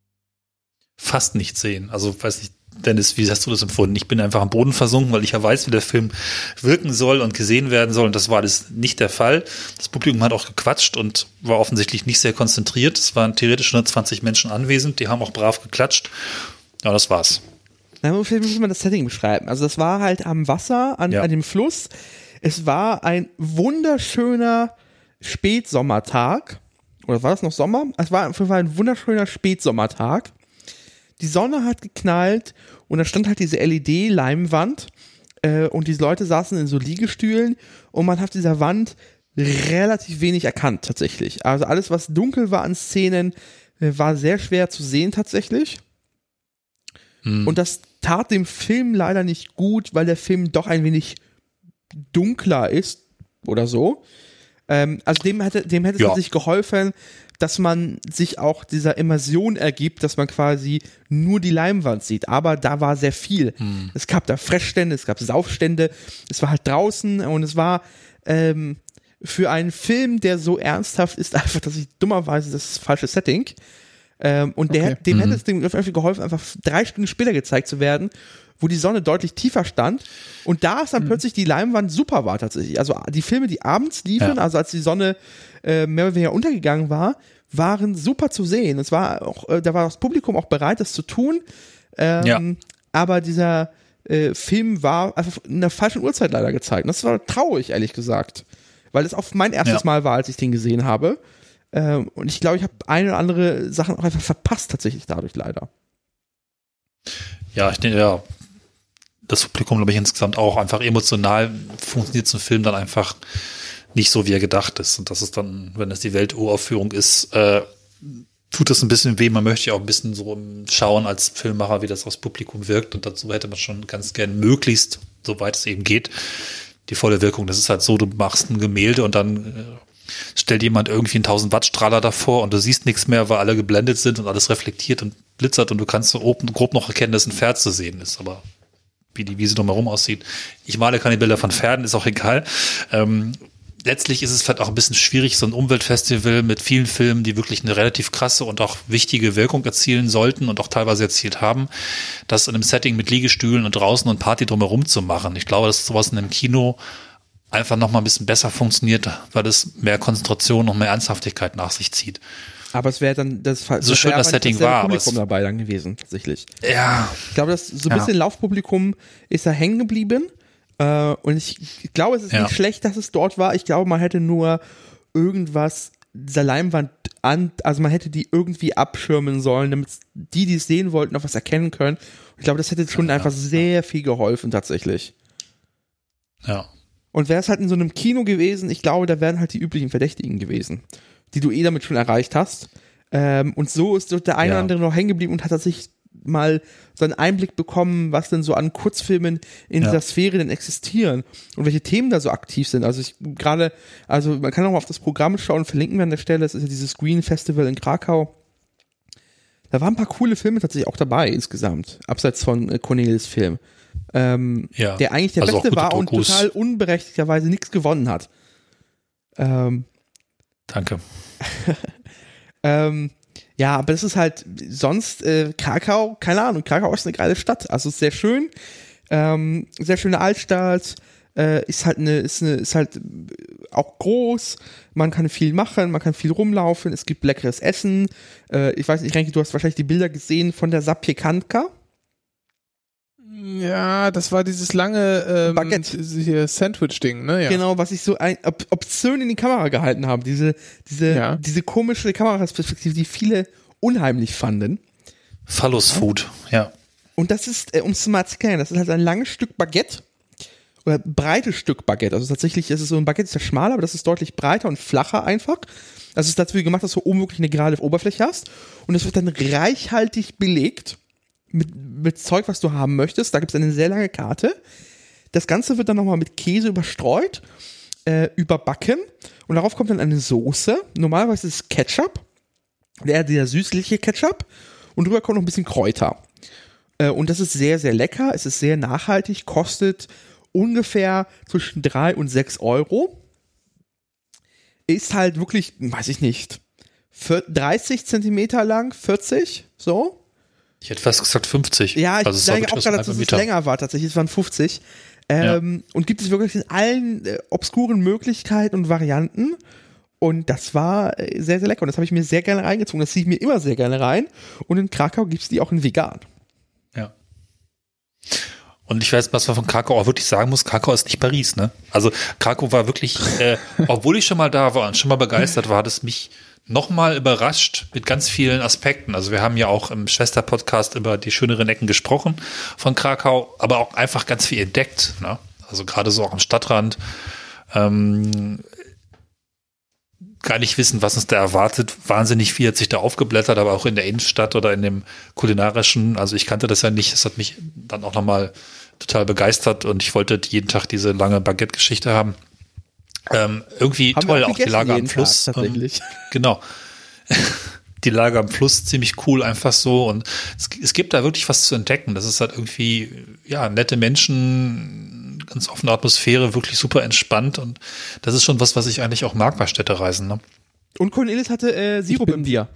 Fast nichts sehen. Also weiß nicht, Dennis, wie hast du das empfunden? Ich bin einfach am Boden versunken, weil ich ja weiß, wie der Film wirken soll und gesehen werden soll. Und das war alles nicht der Fall. Das Publikum hat auch gequatscht und war offensichtlich nicht sehr konzentriert. Es waren theoretisch 120 Menschen anwesend. Die haben auch brav geklatscht. Ja, das war's. Na, wie muss man das Setting beschreiben? Also das war halt am Wasser, an dem Fluss. Es war ein wunderschöner Spätsommertag. Oder war das noch Sommer? Es war auf jeden Fall ein wunderschöner Spätsommertag. Die Sonne hat geknallt und da stand halt diese LED-Leinwand und diese Leute saßen in so Liegestühlen und man hat auf dieser Wand relativ wenig erkannt tatsächlich. Also alles, was dunkel war an Szenen, war sehr schwer zu sehen tatsächlich. Und das tat dem Film leider nicht gut, weil der Film doch ein wenig dunkler ist oder so. Also dem hätte es sich geholfen, dass man sich auch dieser Immersion ergibt, dass man quasi nur die Leinwand sieht. Aber da war sehr viel. Es gab da Fressstände, es gab Saufstände, es war halt draußen und es war für einen Film, der so ernsthaft ist, einfach, dass ich dummerweise das falsche Setting. Und dem hätte es dem geholfen, einfach 3 Stunden später gezeigt zu werden, wo die Sonne deutlich tiefer stand. Und da ist dann plötzlich die Leinwand super war tatsächlich. Also die Filme, die abends liefen, also als die Sonne mehr oder weniger untergegangen war, waren super zu sehen. Es war auch, da war das Publikum auch bereit, das zu tun. Aber dieser Film war einfach in der falschen Uhrzeit leider gezeigt. Und das war traurig, ehrlich gesagt. Weil es auch mein erstes Mal war, als ich den gesehen habe. Und ich glaube, ich habe eine oder andere Sachen auch einfach verpasst, tatsächlich dadurch leider. Ja, ich denke, das Publikum, glaube ich, insgesamt auch einfach emotional funktioniert so ein Film dann einfach nicht so, wie er gedacht ist. Und das ist dann, wenn das die Welturaufführung ist, tut das ein bisschen weh. Man möchte ja auch ein bisschen so schauen als Filmemacher, wie das aufs Publikum wirkt. Und dazu hätte man schon ganz gern möglichst, soweit es eben geht, die volle Wirkung. Das ist halt so, du machst ein Gemälde und dann stellt jemand irgendwie einen 1000-Watt-Strahler davor und du siehst nichts mehr, weil alle geblendet sind und alles reflektiert und glitzert und du kannst so grob noch erkennen, dass ein Pferd zu sehen ist, aber wie die Wiese drumherum aussieht. Ich male keine Bilder von Pferden, ist auch egal. Letztlich ist es vielleicht auch ein bisschen schwierig, so ein Umweltfestival mit vielen Filmen, die wirklich eine relativ krasse und auch wichtige Wirkung erzielen sollten und auch teilweise erzielt haben, das in einem Setting mit Liegestühlen und draußen und Party drumherum zu machen. Ich glaube, dass sowas in einem Kino einfach nochmal ein bisschen besser funktioniert, weil es mehr Konzentration und mehr Ernsthaftigkeit nach sich zieht. Aber es wäre dann so schön das Setting war, aber Publikum dabei dann gewesen, tatsächlich. Ja. Ich glaube, das so ein bisschen Laufpublikum ist da hängen geblieben. Und ich glaube, es ist nicht schlecht, dass es dort war. Ich glaube, man hätte nur irgendwas dieser Leinwand also man hätte die irgendwie abschirmen sollen, damit die es sehen wollten, noch was erkennen können. Ich glaube, das hätte schon einfach sehr viel geholfen, tatsächlich. Ja. Und wäre es halt in so einem Kino gewesen, ich glaube, da wären halt die üblichen Verdächtigen gewesen, die du damit schon erreicht hast. Und so ist der eine oder andere noch hängen geblieben und hat tatsächlich mal so einen Einblick bekommen, was denn so an Kurzfilmen in dieser Sphäre denn existieren und welche Themen da so aktiv sind. Also man kann auch mal auf das Programm schauen, verlinken wir an der Stelle, das ist ja dieses Screen Festival in Krakau. Da waren ein paar coole Filme tatsächlich auch dabei insgesamt, abseits von Cornelis Film. Der eigentlich der beste war und total unberechtigterweise nichts gewonnen hat. Danke. Ja, aber das ist halt sonst Krakau, keine Ahnung, Krakau ist eine geile Stadt, also ist sehr schön, sehr schöne Altstadt, ist halt auch groß, man kann viel machen, man kann viel rumlaufen, es gibt leckeres Essen, ich weiß nicht, Renke, du hast wahrscheinlich die Bilder gesehen von der Zapiekanka. Ja, das war dieses lange Baguette. Hier Sandwich-Ding, ne? Ja. Genau, was ich so obszön in die Kamera gehalten habe. Diese komische Kameraperspektive, die viele unheimlich fanden. Phallus-Food, ja. Und das ist, um es mal zu erklären, das ist halt ein langes Stück Baguette oder breites Stück Baguette. Also tatsächlich ist es so ein Baguette, ist ja schmaler, aber das ist deutlich breiter und flacher einfach. Das ist dafür gemacht, dass du oben wirklich eine gerade Oberfläche hast. Und es wird dann reichhaltig belegt mit Zeug, was du haben möchtest. Da gibt es eine sehr lange Karte. Das Ganze wird dann nochmal mit Käse überstreut, überbacken und darauf kommt dann eine Soße. Normalerweise ist es Ketchup, der süßliche Ketchup und drüber kommt noch ein bisschen Kräuter. Und das ist sehr, sehr lecker. Es ist sehr nachhaltig, kostet ungefähr zwischen 3 und 6 Euro. Ist halt wirklich, weiß ich nicht, 30 Zentimeter lang, 40, so. Ich hätte fast gesagt 50. Ja, ich sage auch gerade, dass es länger war tatsächlich, es waren 50. Und gibt es wirklich in allen obskuren Möglichkeiten und Varianten. Und das war sehr, sehr lecker. Und das habe ich mir sehr gerne reingezogen. Das ziehe ich mir immer sehr gerne rein. Und in Krakau gibt es die auch in vegan. Ja. Und ich weiß, was man von Krakau auch wirklich sagen muss, Krakau ist nicht Paris, ne? Also Krakau war wirklich, obwohl ich schon mal da war und schon mal begeistert war, hat es mich nochmal überrascht mit ganz vielen Aspekten. Also wir haben ja auch im Schwester-Podcast über die schöneren Ecken gesprochen von Krakau, aber auch einfach ganz viel entdeckt, ne? Also gerade so auch am Stadtrand. Gar nicht wissen, was uns da erwartet. Wahnsinnig viel hat sich da aufgeblättert, aber auch in der Innenstadt oder in dem kulinarischen. Also ich kannte das ja nicht. Das hat mich dann auch nochmal total begeistert und ich wollte jeden Tag diese lange Baguette-Geschichte haben. Irgendwie haben toll, auch die Lage am Fluss. Tag, tatsächlich. Genau. Die Lage am Fluss ziemlich cool, einfach so. Und es gibt da wirklich was zu entdecken. Das ist halt irgendwie, ja, nette Menschen, ganz offene Atmosphäre, wirklich super entspannt. Und das ist schon was ich eigentlich auch mag bei Städtereisen. Ne? Und Cornelis hatte Sirup im Bier.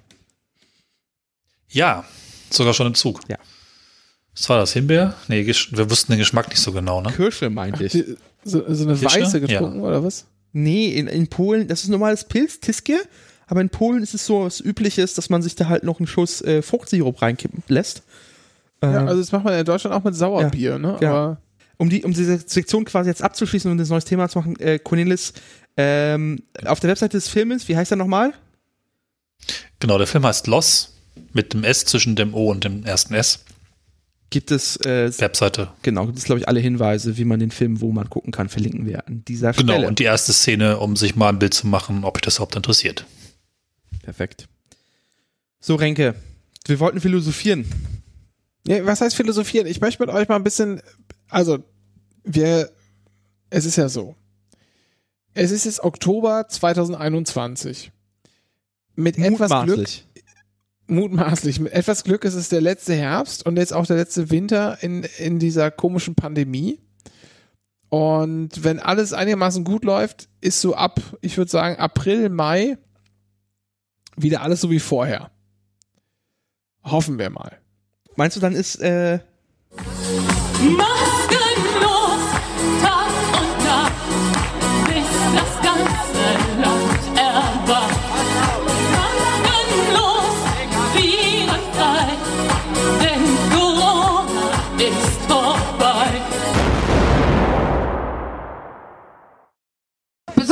Ja, sogar schon im Zug. Ja. Was war das? Himbeer? Nee, wir wussten den Geschmack nicht so genau, ne? Kirsche, meinte ich. So eine Kirsche? weiße getrunken, oder was? Nee, in Polen, das ist normales Pilz, Tiske, aber in Polen ist es so was Übliches, dass man sich da halt noch einen Schuss Fruchtsirup reinkippen lässt. Ja, also das macht man in Deutschland auch mit Sauerbier, ne? Ja. Aber um diese Sektion quasi jetzt abzuschließen und ein neues Thema zu machen, Cornelis, auf der Webseite des Filmes, wie heißt er nochmal? Genau, der Film heißt Loss, mit dem S zwischen dem O und dem ersten S. Gibt es Webseite. Genau, gibt es, glaube ich, alle Hinweise, wie man den Film, wo man gucken kann, verlinken wir an dieser Stelle. Genau, und die erste Szene, um sich mal ein Bild zu machen, ob euch das überhaupt interessiert. Perfekt. So, Renke, wir wollten philosophieren. Ja, was heißt philosophieren? Ich möchte mit euch mal ein bisschen, also es ist ja so, es ist jetzt Oktober 2021. Mit etwas Glück, mutmaßlich, mit etwas Glück ist es der letzte Herbst und jetzt auch der letzte Winter in dieser komischen Pandemie. Und wenn alles einigermaßen gut läuft, ist so ab, ich würde sagen, April, Mai wieder alles so wie vorher. Hoffen wir mal. Meinst du, dann ist Maskenlos, Tag und Nacht,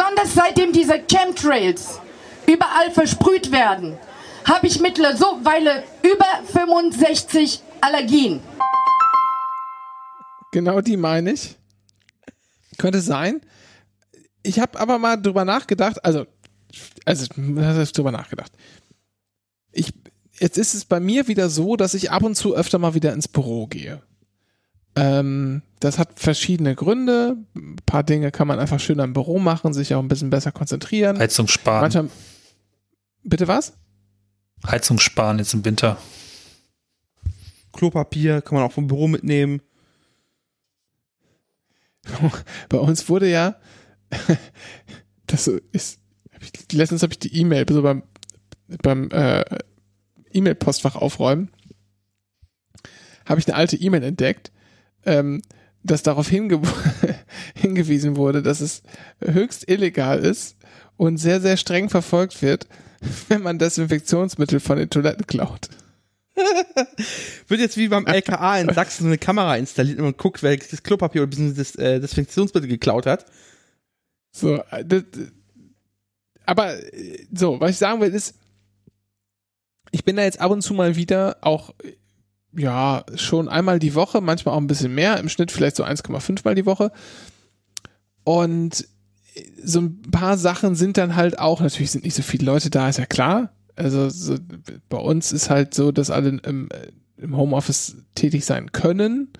besonders seitdem diese Chemtrails überall versprüht werden, habe ich mittlerweile über 65 Allergien. Genau die meine ich. Könnte sein. Ich habe aber mal drüber nachgedacht, also drüber nachgedacht. Jetzt ist es bei mir wieder so, dass ich ab und zu öfter mal wieder ins Büro gehe. Das hat verschiedene Gründe. Ein paar Dinge kann man einfach schöner im Büro machen, sich auch ein bisschen besser konzentrieren. Heizung sparen. Manchmal, bitte was? Heizung sparen jetzt im Winter. Klopapier kann man auch vom Büro mitnehmen. Bei uns wurde ja, letztens habe ich die E-Mail so beim E-Mail-Postfach aufräumen, habe ich eine alte E-Mail entdeckt, dass darauf hingewiesen wurde, dass es höchst illegal ist und sehr, sehr streng verfolgt wird, wenn man Desinfektionsmittel von den Toiletten klaut. Wird jetzt wie beim LKA in Sachsen so eine Kamera installiert und man guckt, wer das Klopapier oder das Desinfektionsmittel geklaut hat. So, aber so, was ich sagen will ist, ich bin da jetzt ab und zu mal wieder auch, ja, schon einmal die Woche, manchmal auch ein bisschen mehr, im Schnitt vielleicht so 1,5 Mal die Woche. Und so ein paar Sachen sind dann halt auch, natürlich sind nicht so viele Leute da, ist ja klar. Also so, bei uns ist halt so, dass alle im Homeoffice tätig sein können,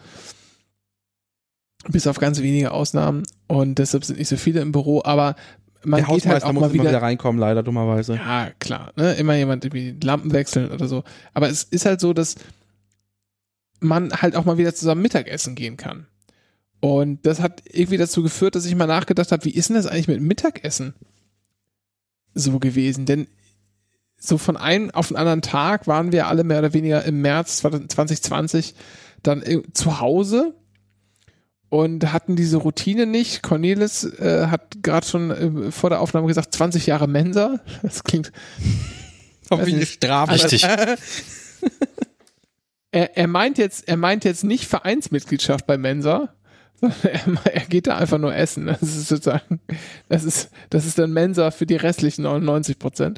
bis auf ganz wenige Ausnahmen. Und deshalb sind nicht so viele im Büro, aber man geht halt auch mal wieder reinkommen, leider, dummerweise. Ja, klar, ne? Immer jemand irgendwie Lampen wechseln oder so. Aber es ist halt so, dass man halt auch mal wieder zusammen Mittagessen gehen kann. Und das hat irgendwie dazu geführt, dass ich mal nachgedacht habe, wie ist denn das eigentlich mit Mittagessen so gewesen? Denn so von einem auf den anderen Tag waren wir alle mehr oder weniger im März 2020 dann zu Hause und hatten diese Routine nicht. Cornelis hat gerade schon vor der Aufnahme gesagt, 20 Jahre Mensa. Das klingt wie eine Strafe. Richtig. Er meint jetzt nicht Vereinsmitgliedschaft bei Mensa, sondern er geht da einfach nur essen. Das ist sozusagen, das ist dann Mensa für die restlichen 99%.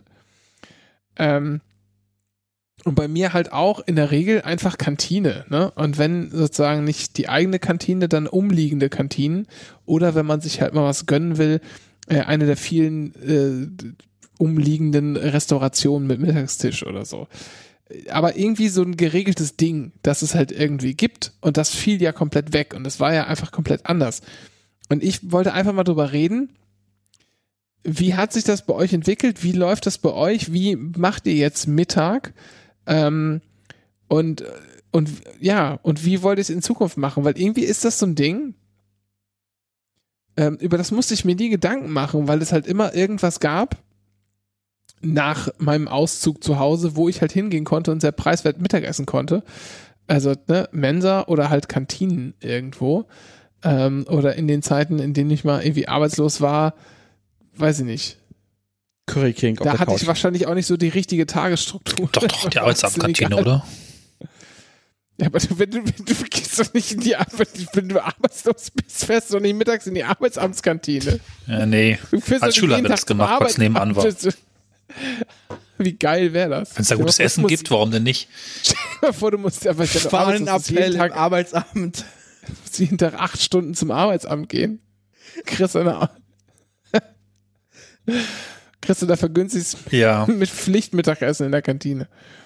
Und bei mir halt auch in der Regel einfach Kantine, ne? Und wenn sozusagen nicht die eigene Kantine, dann umliegende Kantinen oder wenn man sich halt mal was gönnen will, eine der vielen umliegenden Restaurationen mit Mittagstisch oder so. Aber irgendwie so ein geregeltes Ding, das es halt irgendwie gibt und das fiel ja komplett weg und das war ja einfach komplett anders. Und ich wollte einfach mal drüber reden, wie hat sich das bei euch entwickelt? Wie läuft das bei euch? Wie macht ihr jetzt Mittag? Und wie wollt ihr es in Zukunft machen? Weil irgendwie ist das so ein Ding, über das musste ich mir nie Gedanken machen, weil es halt immer irgendwas gab nach meinem Auszug zu Hause, wo ich halt hingehen konnte und sehr preiswert Mittagessen konnte. Also ne, Mensa oder halt Kantinen irgendwo. Oder in den Zeiten, in denen ich mal irgendwie arbeitslos war, weiß ich nicht. Curry King auf da der hatte Couch. Ich wahrscheinlich auch nicht so die richtige Tagesstruktur. Doch, die Arbeitsamtkantine, oder? Ja, aber wenn du gehst doch nicht in die Arbeit, wenn du arbeitslos bist, fährst du doch nicht mittags in die Arbeitsamtskantine. Ja, nee. Als Schüler haben wir das gemacht, was nebenan war. Wie geil wäre das? Wenn es da gutes Essen gibt, warum denn nicht? Stell dir mal vor, du musst aber Fahnenappell im Arbeitsamt. Du musst jeden Tag 8 Stunden zum Arbeitsamt gehen. Kriegst du da vergünstigt mit Pflichtmittagessen in der Kantine.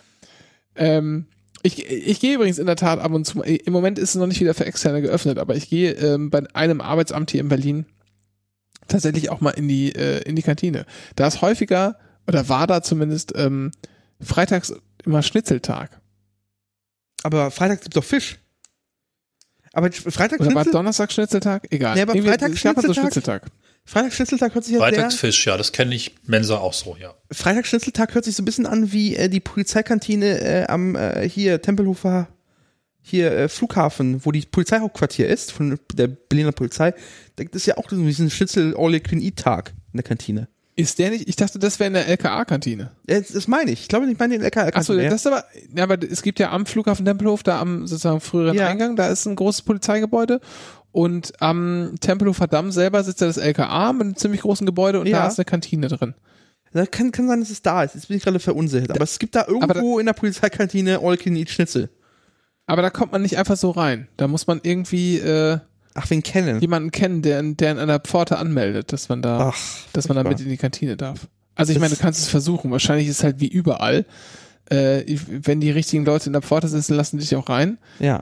Ich gehe übrigens in der Tat ab und zu, im Moment ist es noch nicht wieder für Externe geöffnet, aber ich gehe bei einem Arbeitsamt hier in Berlin tatsächlich auch mal in die Kantine. Da ist häufiger, oder war da zumindest, freitags immer Schnitzeltag. Aber freitags gibt es doch Fisch. Aber Freitag Oder war Donnerstag Schnitzeltag? Egal. Nee, aber Freitag Schnitzeltag. Freitag Schnitzeltag hört sich ja Freitagsfisch, ja, das kenne ich, Mensa auch so, ja. Freitag Schnitzeltag hört sich so ein bisschen an wie die Polizeikantine am hier Tempelhofer Flughafen, wo die Polizeihauptquartier ist, von der Berliner Polizei. Das ist ja auch so ein Schnitzel-All-You-Can-Eat-Tag in der Kantine. Ist der nicht? Ich dachte, das wäre in der LKA-Kantine. Das meine ich. Ich glaube, ich meine den LKA-Kantine. Achso, das ist aber es gibt ja am Flughafen Tempelhof, da am sozusagen früheren Eingang, da ist ein großes Polizeigebäude und am Tempelhofer Damm selber sitzt ja das LKA mit einem ziemlich großen Gebäude und da ist eine Kantine drin. Da kann sein, dass es da ist. Jetzt bin ich gerade verunsichert. Aber es gibt da irgendwo in der Polizeikantine All-You-Can-Eat-Schnitzel. Aber da kommt man nicht einfach so rein. Da muss man irgendwie wen kennen? Jemanden kennen, der in einer Pforte anmeldet, dass man da mit in die Kantine darf. Also ich meine, du kannst es versuchen. Wahrscheinlich ist es halt wie überall. Wenn die richtigen Leute in der Pforte sitzen, lassen dich auch rein. Ja.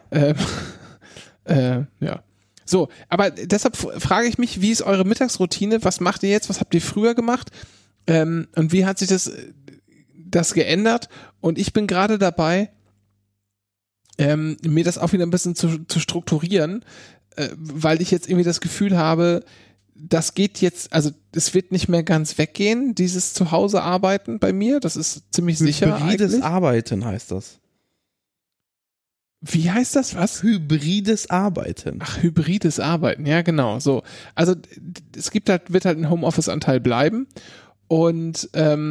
Ja. So, aber deshalb frage ich mich, wie ist eure Mittagsroutine? Was macht ihr jetzt? Was habt ihr früher gemacht? Und wie hat sich das geändert? Und ich bin gerade dabei, mir das auch wieder ein bisschen zu strukturieren, weil ich jetzt irgendwie das Gefühl habe, das geht jetzt, also es wird nicht mehr ganz weggehen, dieses Zuhause-Arbeiten bei mir. Das ist ziemlich sicher Hybrides eigentlich. Arbeiten heißt das. Wie heißt das? Was? Hybrides Arbeiten. Ach, hybrides Arbeiten, ja genau. So, also es wird halt ein Homeoffice-Anteil bleiben und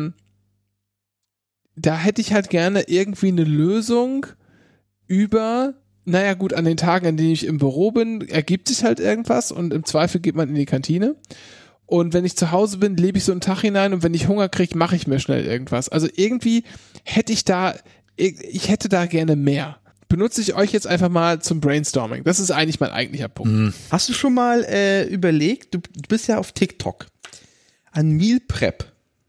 da hätte ich halt gerne irgendwie eine Lösung über, naja gut, an den Tagen, an denen ich im Büro bin, ergibt sich halt irgendwas und im Zweifel geht man in die Kantine. Und wenn ich zu Hause bin, lebe ich so einen Tag hinein und wenn ich Hunger kriege, mache ich mir schnell irgendwas. Also irgendwie hätte ich hätte da gerne mehr. Benutze ich euch jetzt einfach mal zum Brainstorming. Das ist eigentlich mein eigentlicher Punkt. Hast du schon mal überlegt, du bist ja auf TikTok, an Meal Prep.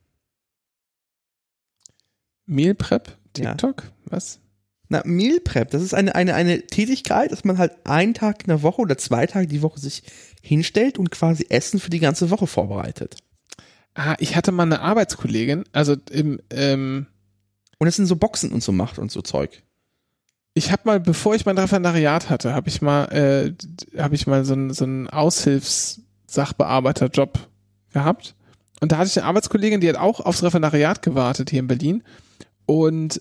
Meal Prep? TikTok? Ja. Was? Na, Meal Prep, das ist eine Tätigkeit, dass man halt einen Tag in der Woche oder 2 Tage die Woche sich hinstellt und quasi Essen für die ganze Woche vorbereitet. Ich hatte mal eine Arbeitskollegin, also und es sind so Boxen und so macht und so Zeug. Ich habe mal, bevor ich mein Referendariat hatte, habe ich mal so einen Aushilfs-Sachbearbeiter-Job gehabt. Und da hatte ich eine Arbeitskollegin, die hat auch aufs Referendariat gewartet hier in Berlin. Und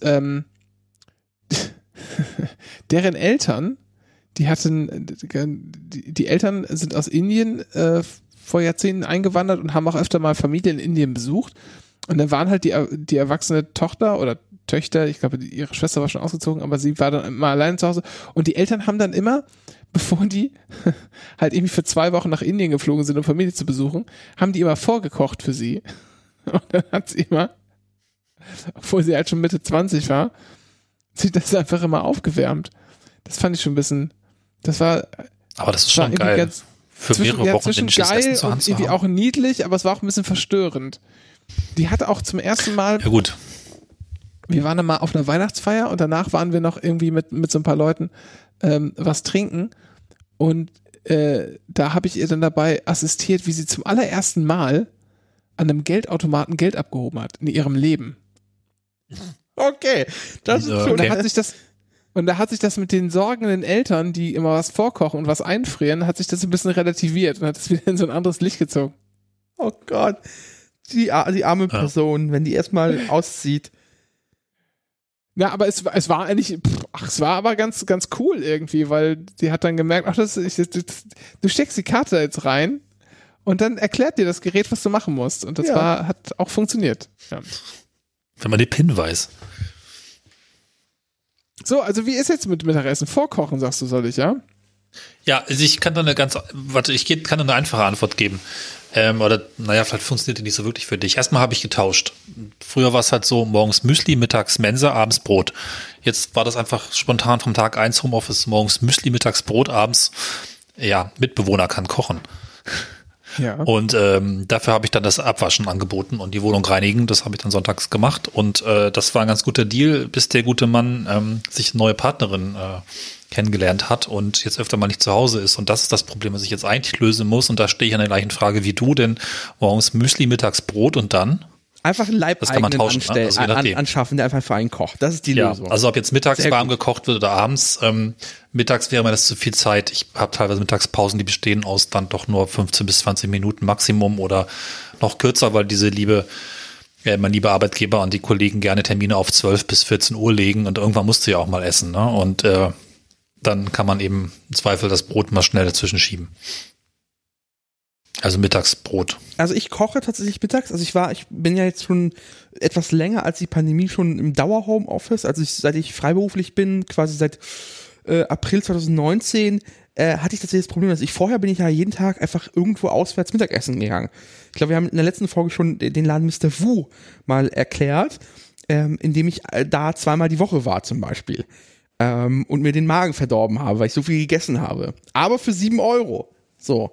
deren Eltern, die Eltern sind aus Indien vor Jahrzehnten eingewandert und haben auch öfter mal Familien in Indien besucht. Und dann waren halt die erwachsene Tochter oder Töchter, ich glaube, ihre Schwester war schon ausgezogen, aber sie war dann immer allein zu Hause. Und die Eltern haben dann immer, bevor die halt irgendwie für 2 Wochen nach Indien geflogen sind, um Familie zu besuchen, haben die immer vorgekocht für sie. Und dann hat sie immer, obwohl sie halt schon Mitte 20 war, sich das einfach immer aufgewärmt. Das fand ich schon ein bisschen, aber das ist schon geil. Für mehrere Wochen indisches Essen zu und irgendwie auch niedlich, aber es war auch ein bisschen verstörend. Die hatte auch zum ersten Mal. Ja, gut. Wir waren dann mal auf einer Weihnachtsfeier und danach waren wir noch irgendwie mit so ein paar Leuten was trinken und da habe ich ihr dann dabei assistiert, wie sie zum allerersten Mal an einem Geldautomaten Geld abgehoben hat in ihrem Leben. Okay, das ist schon. Und da hat sich das mit den sorgenden Eltern, die immer was vorkochen und was einfrieren, hat sich das ein bisschen relativiert und hat es wieder in so ein anderes Licht gezogen. Oh Gott, die arme Person, wenn die erstmal auszieht. Ja, aber es war eigentlich, es war aber ganz, ganz cool irgendwie, weil die hat dann gemerkt, du steckst die Karte jetzt rein und dann erklärt dir das Gerät, was du machen musst. Und das hat auch funktioniert. Ja. Wenn man die PIN weiß. So, also wie ist jetzt mit Mittagessen? Vorkochen, sagst du, soll ich, ja? Ja, also ich kann da kann eine einfache Antwort geben. Vielleicht funktioniert die nicht so wirklich für dich. Erstmal habe ich getauscht. Früher war es halt so, morgens Müsli, mittags Mensa, abends Brot. Jetzt war das einfach spontan vom Tag 1 Homeoffice, morgens Müsli, mittags Brot, abends, Mitbewohner kann kochen. Ja. Und dafür habe ich dann das Abwaschen angeboten und die Wohnung reinigen. Das habe ich dann sonntags gemacht. Und das war ein ganz guter Deal, bis der gute Mann sich eine neue Partnerin kennengelernt hat und jetzt öfter mal nicht zu Hause ist. Und das ist das Problem, was ich jetzt eigentlich lösen muss. Und da stehe ich an der gleichen Frage wie du, denn morgens Müsli, mittags Brot und dann? Einfach einen Leibeigenen anschaffen, der einfach für einen kocht. Das ist die Lösung. Also ob jetzt mittags warm gekocht wird oder abends, mittags wäre mir das zu viel Zeit. Ich habe teilweise Mittagspausen, die bestehen aus dann doch nur 15 bis 20 Minuten Maximum oder noch kürzer, weil mein lieber Arbeitgeber und die Kollegen gerne Termine auf 12 bis 14 Uhr legen und irgendwann musst du ja auch mal essen, ne? Und dann kann man eben im Zweifel das Brot mal schnell dazwischen schieben. Also Mittagsbrot. Also ich koche tatsächlich mittags. Also ich bin ja jetzt schon etwas länger als die Pandemie schon im Dauer-Homeoffice. Also seit ich freiberuflich bin, quasi seit April 2019, hatte ich tatsächlich das Problem, dass vorher bin ich ja jeden Tag einfach irgendwo auswärts Mittagessen gegangen. Ich glaube, wir haben in der letzten Folge schon den Laden Mr. Wu mal erklärt, indem ich da zweimal die Woche war zum Beispiel. Und mir den Magen verdorben habe, weil ich so viel gegessen habe. Aber für 7 €. So.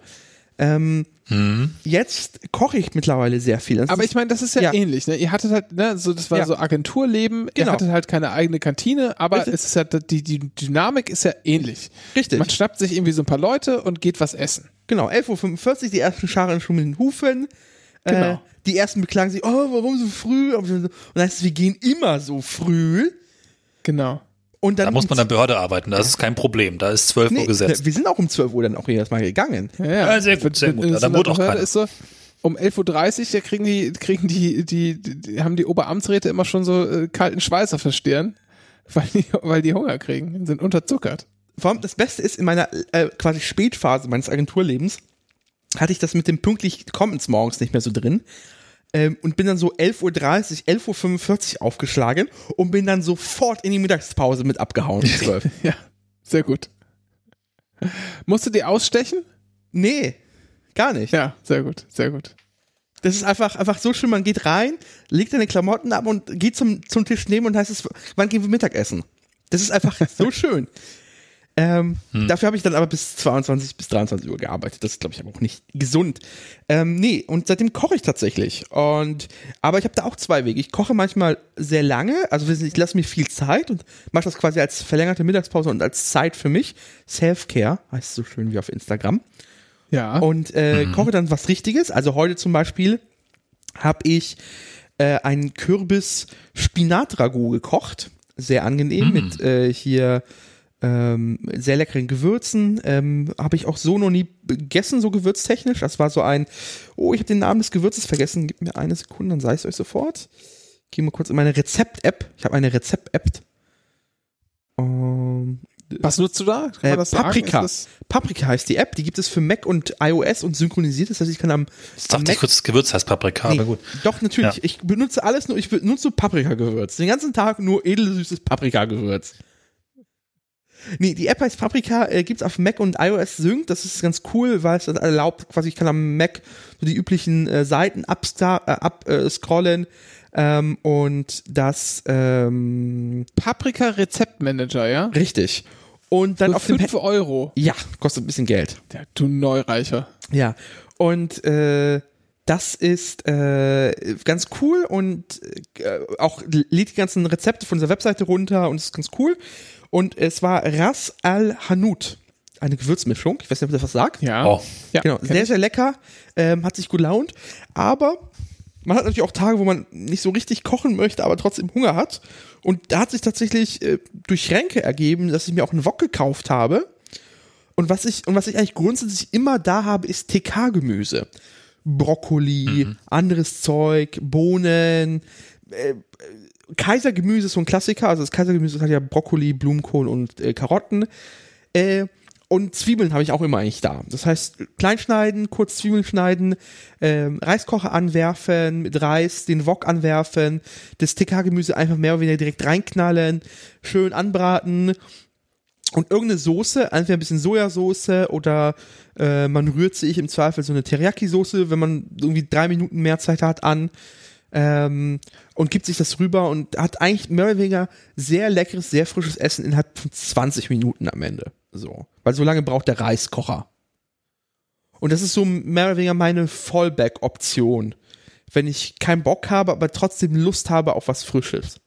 Jetzt koche ich mittlerweile sehr viel. Aber ich meine, das ist ja ähnlich. Ne? Ihr hattet halt, ne, so das war so Agenturleben. Genau. Ihr hattet halt keine eigene Kantine, aber es ist ja die Dynamik ist ja ähnlich. Richtig. Man schnappt sich irgendwie so ein paar Leute und geht was essen. Genau. 11:45 Uhr, die ersten Scharen schon mit den Hufen. Genau. Die ersten beklagen sich, oh, warum so früh? Und dann heißt es, wir gehen immer so früh. Genau. Und dann da muss man in der Behörde arbeiten, das ist kein Problem, da ist 12 Uhr gesetzt. Wir sind auch um 12 Uhr dann auch jedes Mal gegangen. Ja, sehr gut, sehr gut. Da wurde auch keiner. Ist so, um 11:30 Uhr, da haben die Oberamtsräte immer schon so kalten Schweiß auf der Stirn, weil die Hunger kriegen, sind unterzuckert. Vor allem das Beste ist, in meiner quasi Spätphase meines Agenturlebens hatte ich das mit dem pünktlich Kommens morgens nicht mehr so drin. Und bin dann so 11:30 Uhr, 11:45 Uhr aufgeschlagen und bin dann sofort in die Mittagspause mit abgehauen. 12. Ja, sehr gut. Musst du die ausstechen? Nee, gar nicht. Ja, sehr gut, sehr gut. Das ist einfach so schön, man geht rein, legt seine Klamotten ab und geht zum Tisch neben und heißt es, wann gehen wir Mittagessen? Das ist einfach so schön. Dafür habe ich dann aber bis 22 bis 23 Uhr gearbeitet. Das ist, glaube ich, aber auch nicht gesund. Nee, und seitdem koche ich tatsächlich. Aber ich habe da auch zwei Wege. Ich koche manchmal sehr lange, also ich lasse mir viel Zeit und mache das quasi als verlängerte Mittagspause und als Zeit für mich. Self-Care, heißt so schön wie auf Instagram. Ja. Und koche dann was Richtiges. Also heute zum Beispiel habe ich einen Kürbis-Spinat-Ragout gekocht. Sehr angenehm mit hier sehr leckeren Gewürzen. Habe ich auch so noch nie gegessen, so gewürztechnisch. Das war so ein, ich habe den Namen des Gewürzes vergessen. Gib mir eine Sekunde, dann sage ich es euch sofort. Ich gehe mal kurz in meine Rezept-App. Ich habe eine Rezept-App. Was nutzt du da? Kann man das Paprika. Paprika heißt die App. Die gibt es für Mac und iOS und synchronisiert. Das heißt, ich kann am dachte ich kurz, das Gewürz heißt Paprika, aber gut. Doch, natürlich. Ja. Ich benutze alles nur, ich benutze Paprika-Gewürz. Den ganzen Tag nur edelsüßes Paprika-Gewürz. Nee, die App heißt Paprika, gibt's auf Mac und iOS Sync. Das ist ganz cool, weil es das erlaubt, quasi ich kann am Mac so die üblichen Seiten abscrollen und das Paprika Rezeptmanager, ja? Richtig. Und dann für auf dem 5 €. Ja, kostet ein bisschen Geld. Ja, du Neureicher. Ja. Und das ist ganz cool und auch lädt die ganzen Rezepte von dieser Webseite runter und ist ganz cool. Und es war Ras Al Hanout, eine Gewürzmischung. Ich weiß nicht, ob das was sagt. Ja. Oh. Ja, genau, sehr, sehr lecker. Hat sich gelaunt. Aber man hat natürlich auch Tage, wo man nicht so richtig kochen möchte, aber trotzdem Hunger hat. Und da hat sich tatsächlich durch Ränke ergeben, dass ich mir auch einen Wok gekauft habe. Und was ich eigentlich grundsätzlich immer da habe, ist TK-Gemüse. Brokkoli, anderes Zeug, Bohnen, Kaisergemüse ist so ein Klassiker, also das Kaisergemüse hat ja Brokkoli, Blumenkohl und Karotten. Und Zwiebeln habe ich auch immer eigentlich da. Das heißt, klein schneiden, kurz Zwiebeln schneiden, Reiskocher anwerfen, mit Reis, den Wok anwerfen, das TK-Gemüse einfach mehr oder weniger direkt reinknallen, schön anbraten und irgendeine Soße, entweder ein bisschen Sojasauce oder man rührt sich im Zweifel so eine Teriyaki-Soße, wenn man irgendwie 3 Minuten mehr Zeit hat, an. Und gibt sich das rüber und hat eigentlich mehr oder weniger sehr leckeres, sehr frisches Essen innerhalb von 20 Minuten am Ende. So. Weil so lange braucht der Reiskocher. Und das ist so mehr oder weniger meine Fallback-Option. Wenn ich keinen Bock habe, aber trotzdem Lust habe auf was Frisches.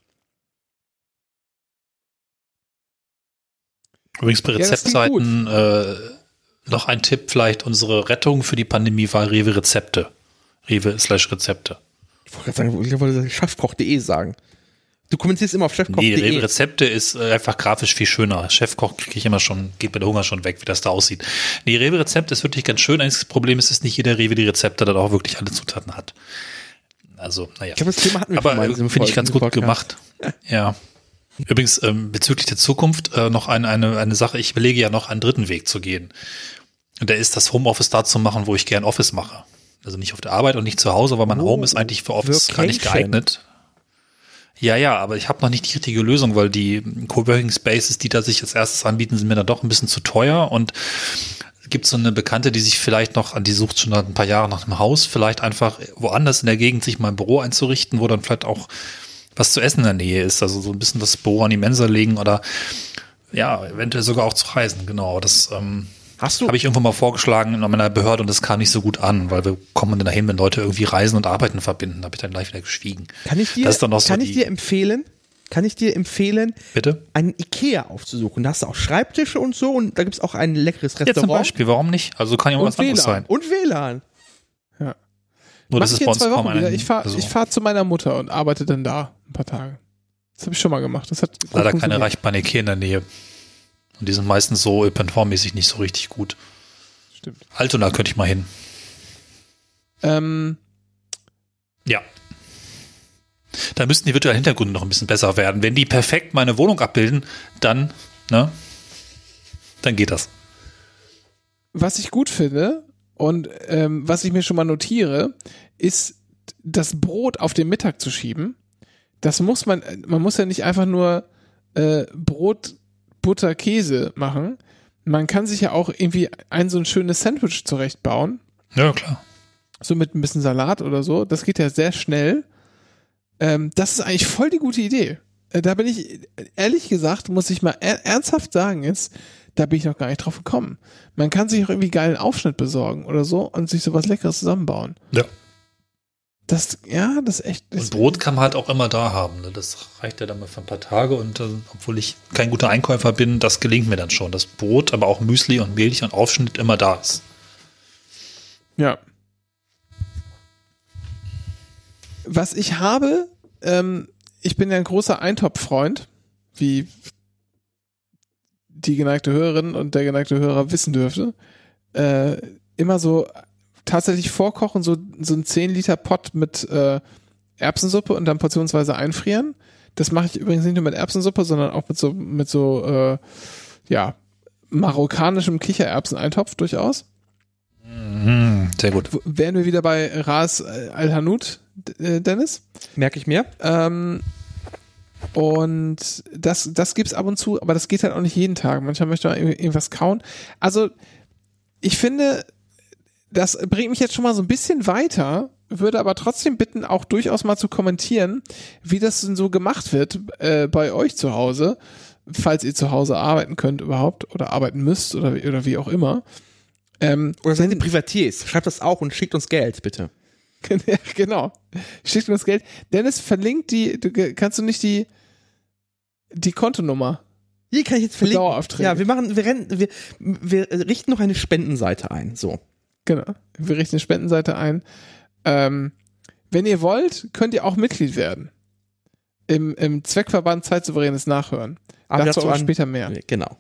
Übrigens bei Rezeptseiten noch ein Tipp, vielleicht unsere Rettung für die Pandemie war Rewe Rezepte. Rewe/Rezepte. Ich wollte chefkoch.de sagen. Du kommentierst immer auf chefkoch.de. Nee, Rewe Rezepte ist einfach grafisch viel schöner. Chefkoch kriege ich immer schon, geht bei der Hunger schon weg, wie das da aussieht. Nee, Rewe Rezepte ist wirklich ganz schön. Das Problem ist, dass nicht jeder Rewe die Rezepte dann auch wirklich alle Zutaten hat. Also, naja. Ich glaube, das Thema hatten wir aber finde ich ganz gut gemacht. Ja. Übrigens, bezüglich der Zukunft noch eine Sache. Ich überlege ja noch einen dritten Weg zu gehen. Und der ist, das Homeoffice da zu machen, wo ich gern Office mache. Also nicht auf der Arbeit und nicht zu Hause, weil mein Home ist eigentlich für Office gar nicht geeignet. Ja, aber ich habe noch nicht die richtige Lösung, weil die Coworking Spaces, die da sich als erstes anbieten, sind mir dann doch ein bisschen zu teuer und es gibt so eine Bekannte, die sich vielleicht noch, die sucht schon ein paar Jahre nach einem Haus, vielleicht einfach woanders in der Gegend sich mal ein Büro einzurichten, wo dann vielleicht auch was zu essen in der Nähe ist, also so ein bisschen das Büro an die Mensa legen oder ja, eventuell sogar auch zu reisen, genau, das habe ich irgendwo mal vorgeschlagen in meiner Behörde und das kam nicht so gut an, weil wir kommen dann dahin, wenn Leute irgendwie Reisen und Arbeiten verbinden. Da habe ich dann gleich wieder geschwiegen. Kann ich dir empfehlen, bitte? Einen Ikea aufzusuchen. Da hast du auch Schreibtische und so und da gibt es auch ein leckeres Restaurant. Ja, zum Beispiel, warum nicht? Also kann ja auch was anderes sein. Und WLAN. Ja. Nur das ist bei uns kaum ein... Ich fahr zu meiner Mutter und arbeite dann da ein paar Tage. Das habe ich schon mal gemacht. Das hat leider keine erreichbaren Ikea in der Nähe. Und die sind meistens so ÖPNV-mäßig nicht so richtig gut. Stimmt. Altona könnte ich mal hin. Ja. Da müssten die virtuellen Hintergründe noch ein bisschen besser werden. Wenn die perfekt meine Wohnung abbilden, dann geht das. Was ich gut finde und was ich mir schon mal notiere, ist, das Brot auf den Mittag zu schieben. Das muss man muss ja nicht einfach nur Brot, Butter, Käse machen. Man kann sich ja auch irgendwie so ein schönes Sandwich zurechtbauen. Ja, klar. So mit ein bisschen Salat oder so. Das geht ja sehr schnell. Das ist eigentlich voll die gute Idee. Da bin ich, ehrlich gesagt, muss ich mal ernsthaft sagen jetzt, da bin ich noch gar nicht drauf gekommen. Man kann sich auch irgendwie geilen Aufschnitt besorgen oder so und sich sowas Leckeres zusammenbauen. Ja. Das ist echt... Und Brot kann man halt auch immer da haben. Ne? Das reicht ja dann mal für ein paar Tage und obwohl ich kein guter Einkäufer bin, das gelingt mir dann schon. Das Brot, aber auch Müsli und Milch und Aufschnitt immer da ist. Ja. Was ich habe, ich bin ja ein großer Eintopf-Freund, wie die geneigte Hörerin und der geneigte Hörer wissen dürfte. Immer so tatsächlich vorkochen, so ein 10 Liter Pott mit Erbsensuppe und dann portionsweise einfrieren. Das mache ich übrigens nicht nur mit Erbsensuppe, sondern auch mit so marokkanischem Kichererbseneintopf durchaus. Sehr gut. Wären wir wieder bei Ras Al Hanout, Dennis? Merke ich mir. Und das gibt's ab und zu, aber das geht halt auch nicht jeden Tag. Manchmal möchte man irgendwas kauen. Also ich finde, das bringt mich jetzt schon mal so ein bisschen weiter, würde aber trotzdem bitten, auch durchaus mal zu kommentieren, wie das denn so gemacht wird bei euch zu Hause, falls ihr zu Hause arbeiten könnt überhaupt oder arbeiten müsst oder wie auch immer. Oder seid ihr Privatiers? Schreibt das auch und schickt uns Geld, bitte. Ja, genau. Schickt uns Geld. Dennis, verlinkt kannst du nicht die Kontonummer? Hier kann ich jetzt verlinken. Daueraufträge. Ja, wir richten noch eine Spendenseite ein, so. Genau. Wir richten eine Spendenseite ein. Wenn ihr wollt, könnt ihr auch Mitglied werden. Im Zweckverband Zeitsouveränes Nachhören. Aber dazu auch später mehr. Genau.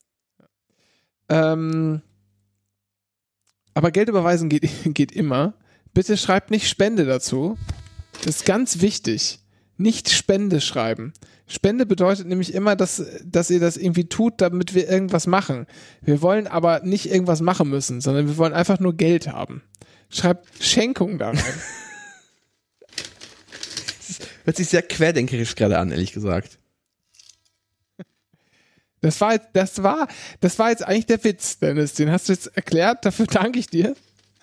Aber Geld überweisen geht immer. Bitte schreibt nicht Spende dazu. Das ist ganz wichtig. Nicht Spende schreiben. Spende bedeutet nämlich immer, dass ihr das irgendwie tut, damit wir irgendwas machen. Wir wollen aber nicht irgendwas machen müssen, sondern wir wollen einfach nur Geld haben. Schreibt Schenkung da rein. Das hört sich sehr querdenkerisch gerade an, ehrlich gesagt. Das war jetzt eigentlich der Witz, Dennis. Den hast du jetzt erklärt. Dafür danke ich dir.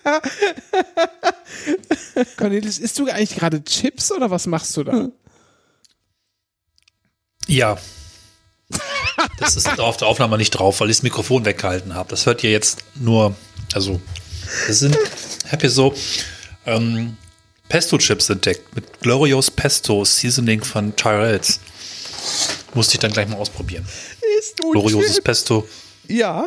Cornelius, isst du eigentlich gerade Chips oder was machst du da? Ja. Das ist auf der Aufnahme nicht drauf, weil ich das Mikrofon weggehalten habe. Das hört ihr jetzt nur, ich habe hier so Pesto-Chips entdeckt mit Glorious Pesto Seasoning von Tyrells. Musste ich dann gleich mal ausprobieren. Glorioses Pesto. Ja.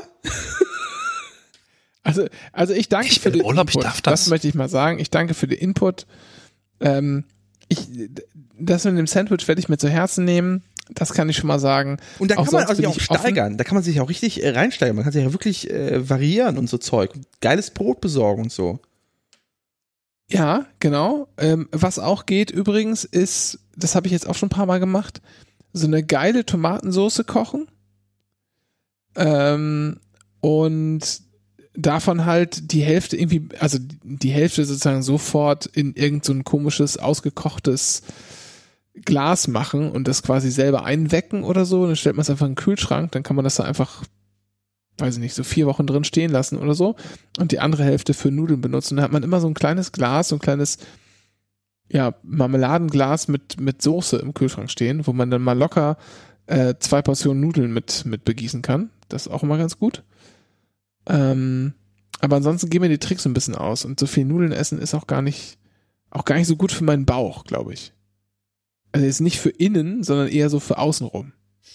Also ich danke für den Input. Das möchte ich mal sagen. Ich danke für den Input. Das mit dem Sandwich werde ich mir zu Herzen nehmen. Das kann ich schon mal sagen. Und da kann man sich auch steigern. Da kann man sich auch richtig reinsteigern. Man kann sich ja wirklich variieren und so Zeug. Geiles Brot besorgen und so. Ja, genau. Was auch geht übrigens ist, das habe ich jetzt auch schon ein paar Mal gemacht, so eine geile Tomatensauce kochen. Und davon halt die Hälfte irgendwie, also die Hälfte sozusagen sofort in irgend so ein komisches, ausgekochtes Glas machen und das quasi selber einwecken oder so. Dann stellt man es einfach in den Kühlschrank, dann kann man das da einfach, weiß ich nicht, so 4 Wochen drin stehen lassen oder so und die andere Hälfte für Nudeln benutzen. Dann hat man immer so ein kleines Glas, so ein kleines Marmeladenglas mit Soße im Kühlschrank stehen, wo man dann mal locker 2 Portionen Nudeln mit begießen kann. Das ist auch immer ganz gut. Aber ansonsten gehen mir die Tricks ein bisschen aus und so viel Nudeln essen ist auch gar nicht so gut für meinen Bauch, glaube ich. Also jetzt nicht für innen, sondern eher so für außenrum.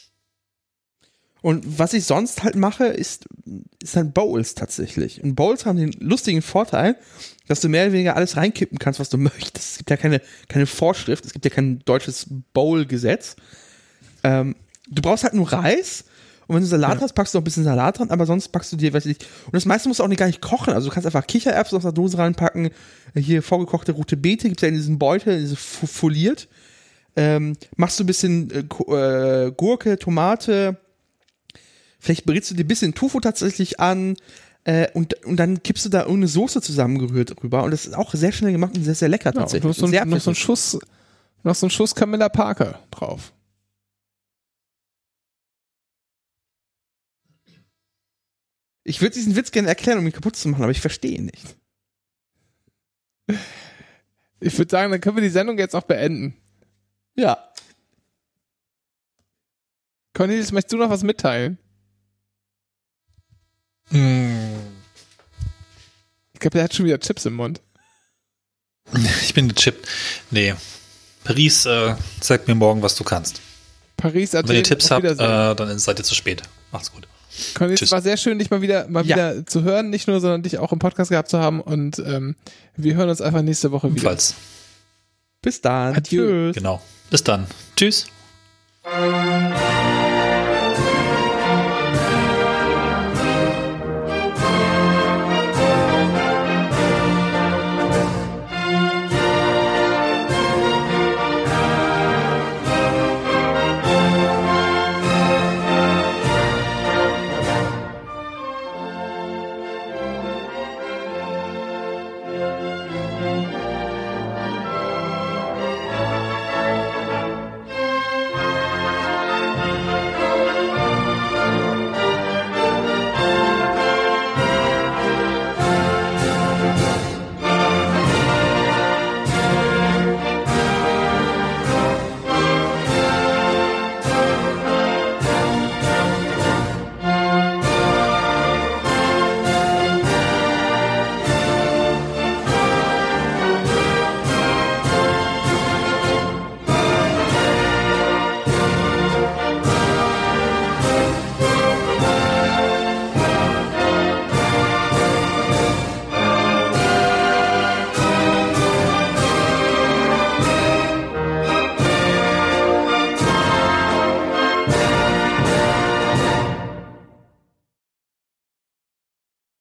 Und was ich sonst halt mache, ist dann Bowls tatsächlich. Und Bowls haben den lustigen Vorteil, dass du mehr oder weniger alles reinkippen kannst, was du möchtest. Es gibt ja keine Vorschrift, es gibt ja kein deutsches Bowl-Gesetz. Du brauchst halt nur Reis und wenn du Salat hast, packst du noch ein bisschen Salat dran, aber sonst packst du dir, weiß ich nicht, und das meiste musst du auch gar nicht kochen, also du kannst einfach Kichererbsen aus der Dose reinpacken, hier vorgekochte rote Beete, gibt's ja in diesem Beutel, diese foliert, machst du ein bisschen Gurke, Tomate, vielleicht brätst du dir ein bisschen Tofu tatsächlich an und dann kippst du da irgendeine Soße zusammengerührt rüber und das ist auch sehr schnell gemacht und sehr, sehr lecker tatsächlich. Ja, noch so ein Schuss Camilla Parker drauf. Ich würde diesen Witz gerne erklären, um ihn kaputt zu machen, aber ich verstehe ihn nicht. Ich würde sagen, dann können wir die Sendung jetzt auch beenden. Ja. Cornelius, möchtest du noch was mitteilen? Ich glaube, der hat schon wieder Chips im Mund. Ich bin gechippt. Nee. Paris, zeig mir morgen, was du kannst. Paris, Athen, wenn ihr Tipps habt, dann seid ihr zu spät. Macht's gut. Cornelius, es war sehr schön, dich mal wieder zu hören, nicht nur, sondern dich auch im Podcast gehabt zu haben und wir hören uns einfach nächste Woche wieder. Ebenfalls. Bis dann. Adieu. Tschüss. Genau. Bis dann. Tschüss.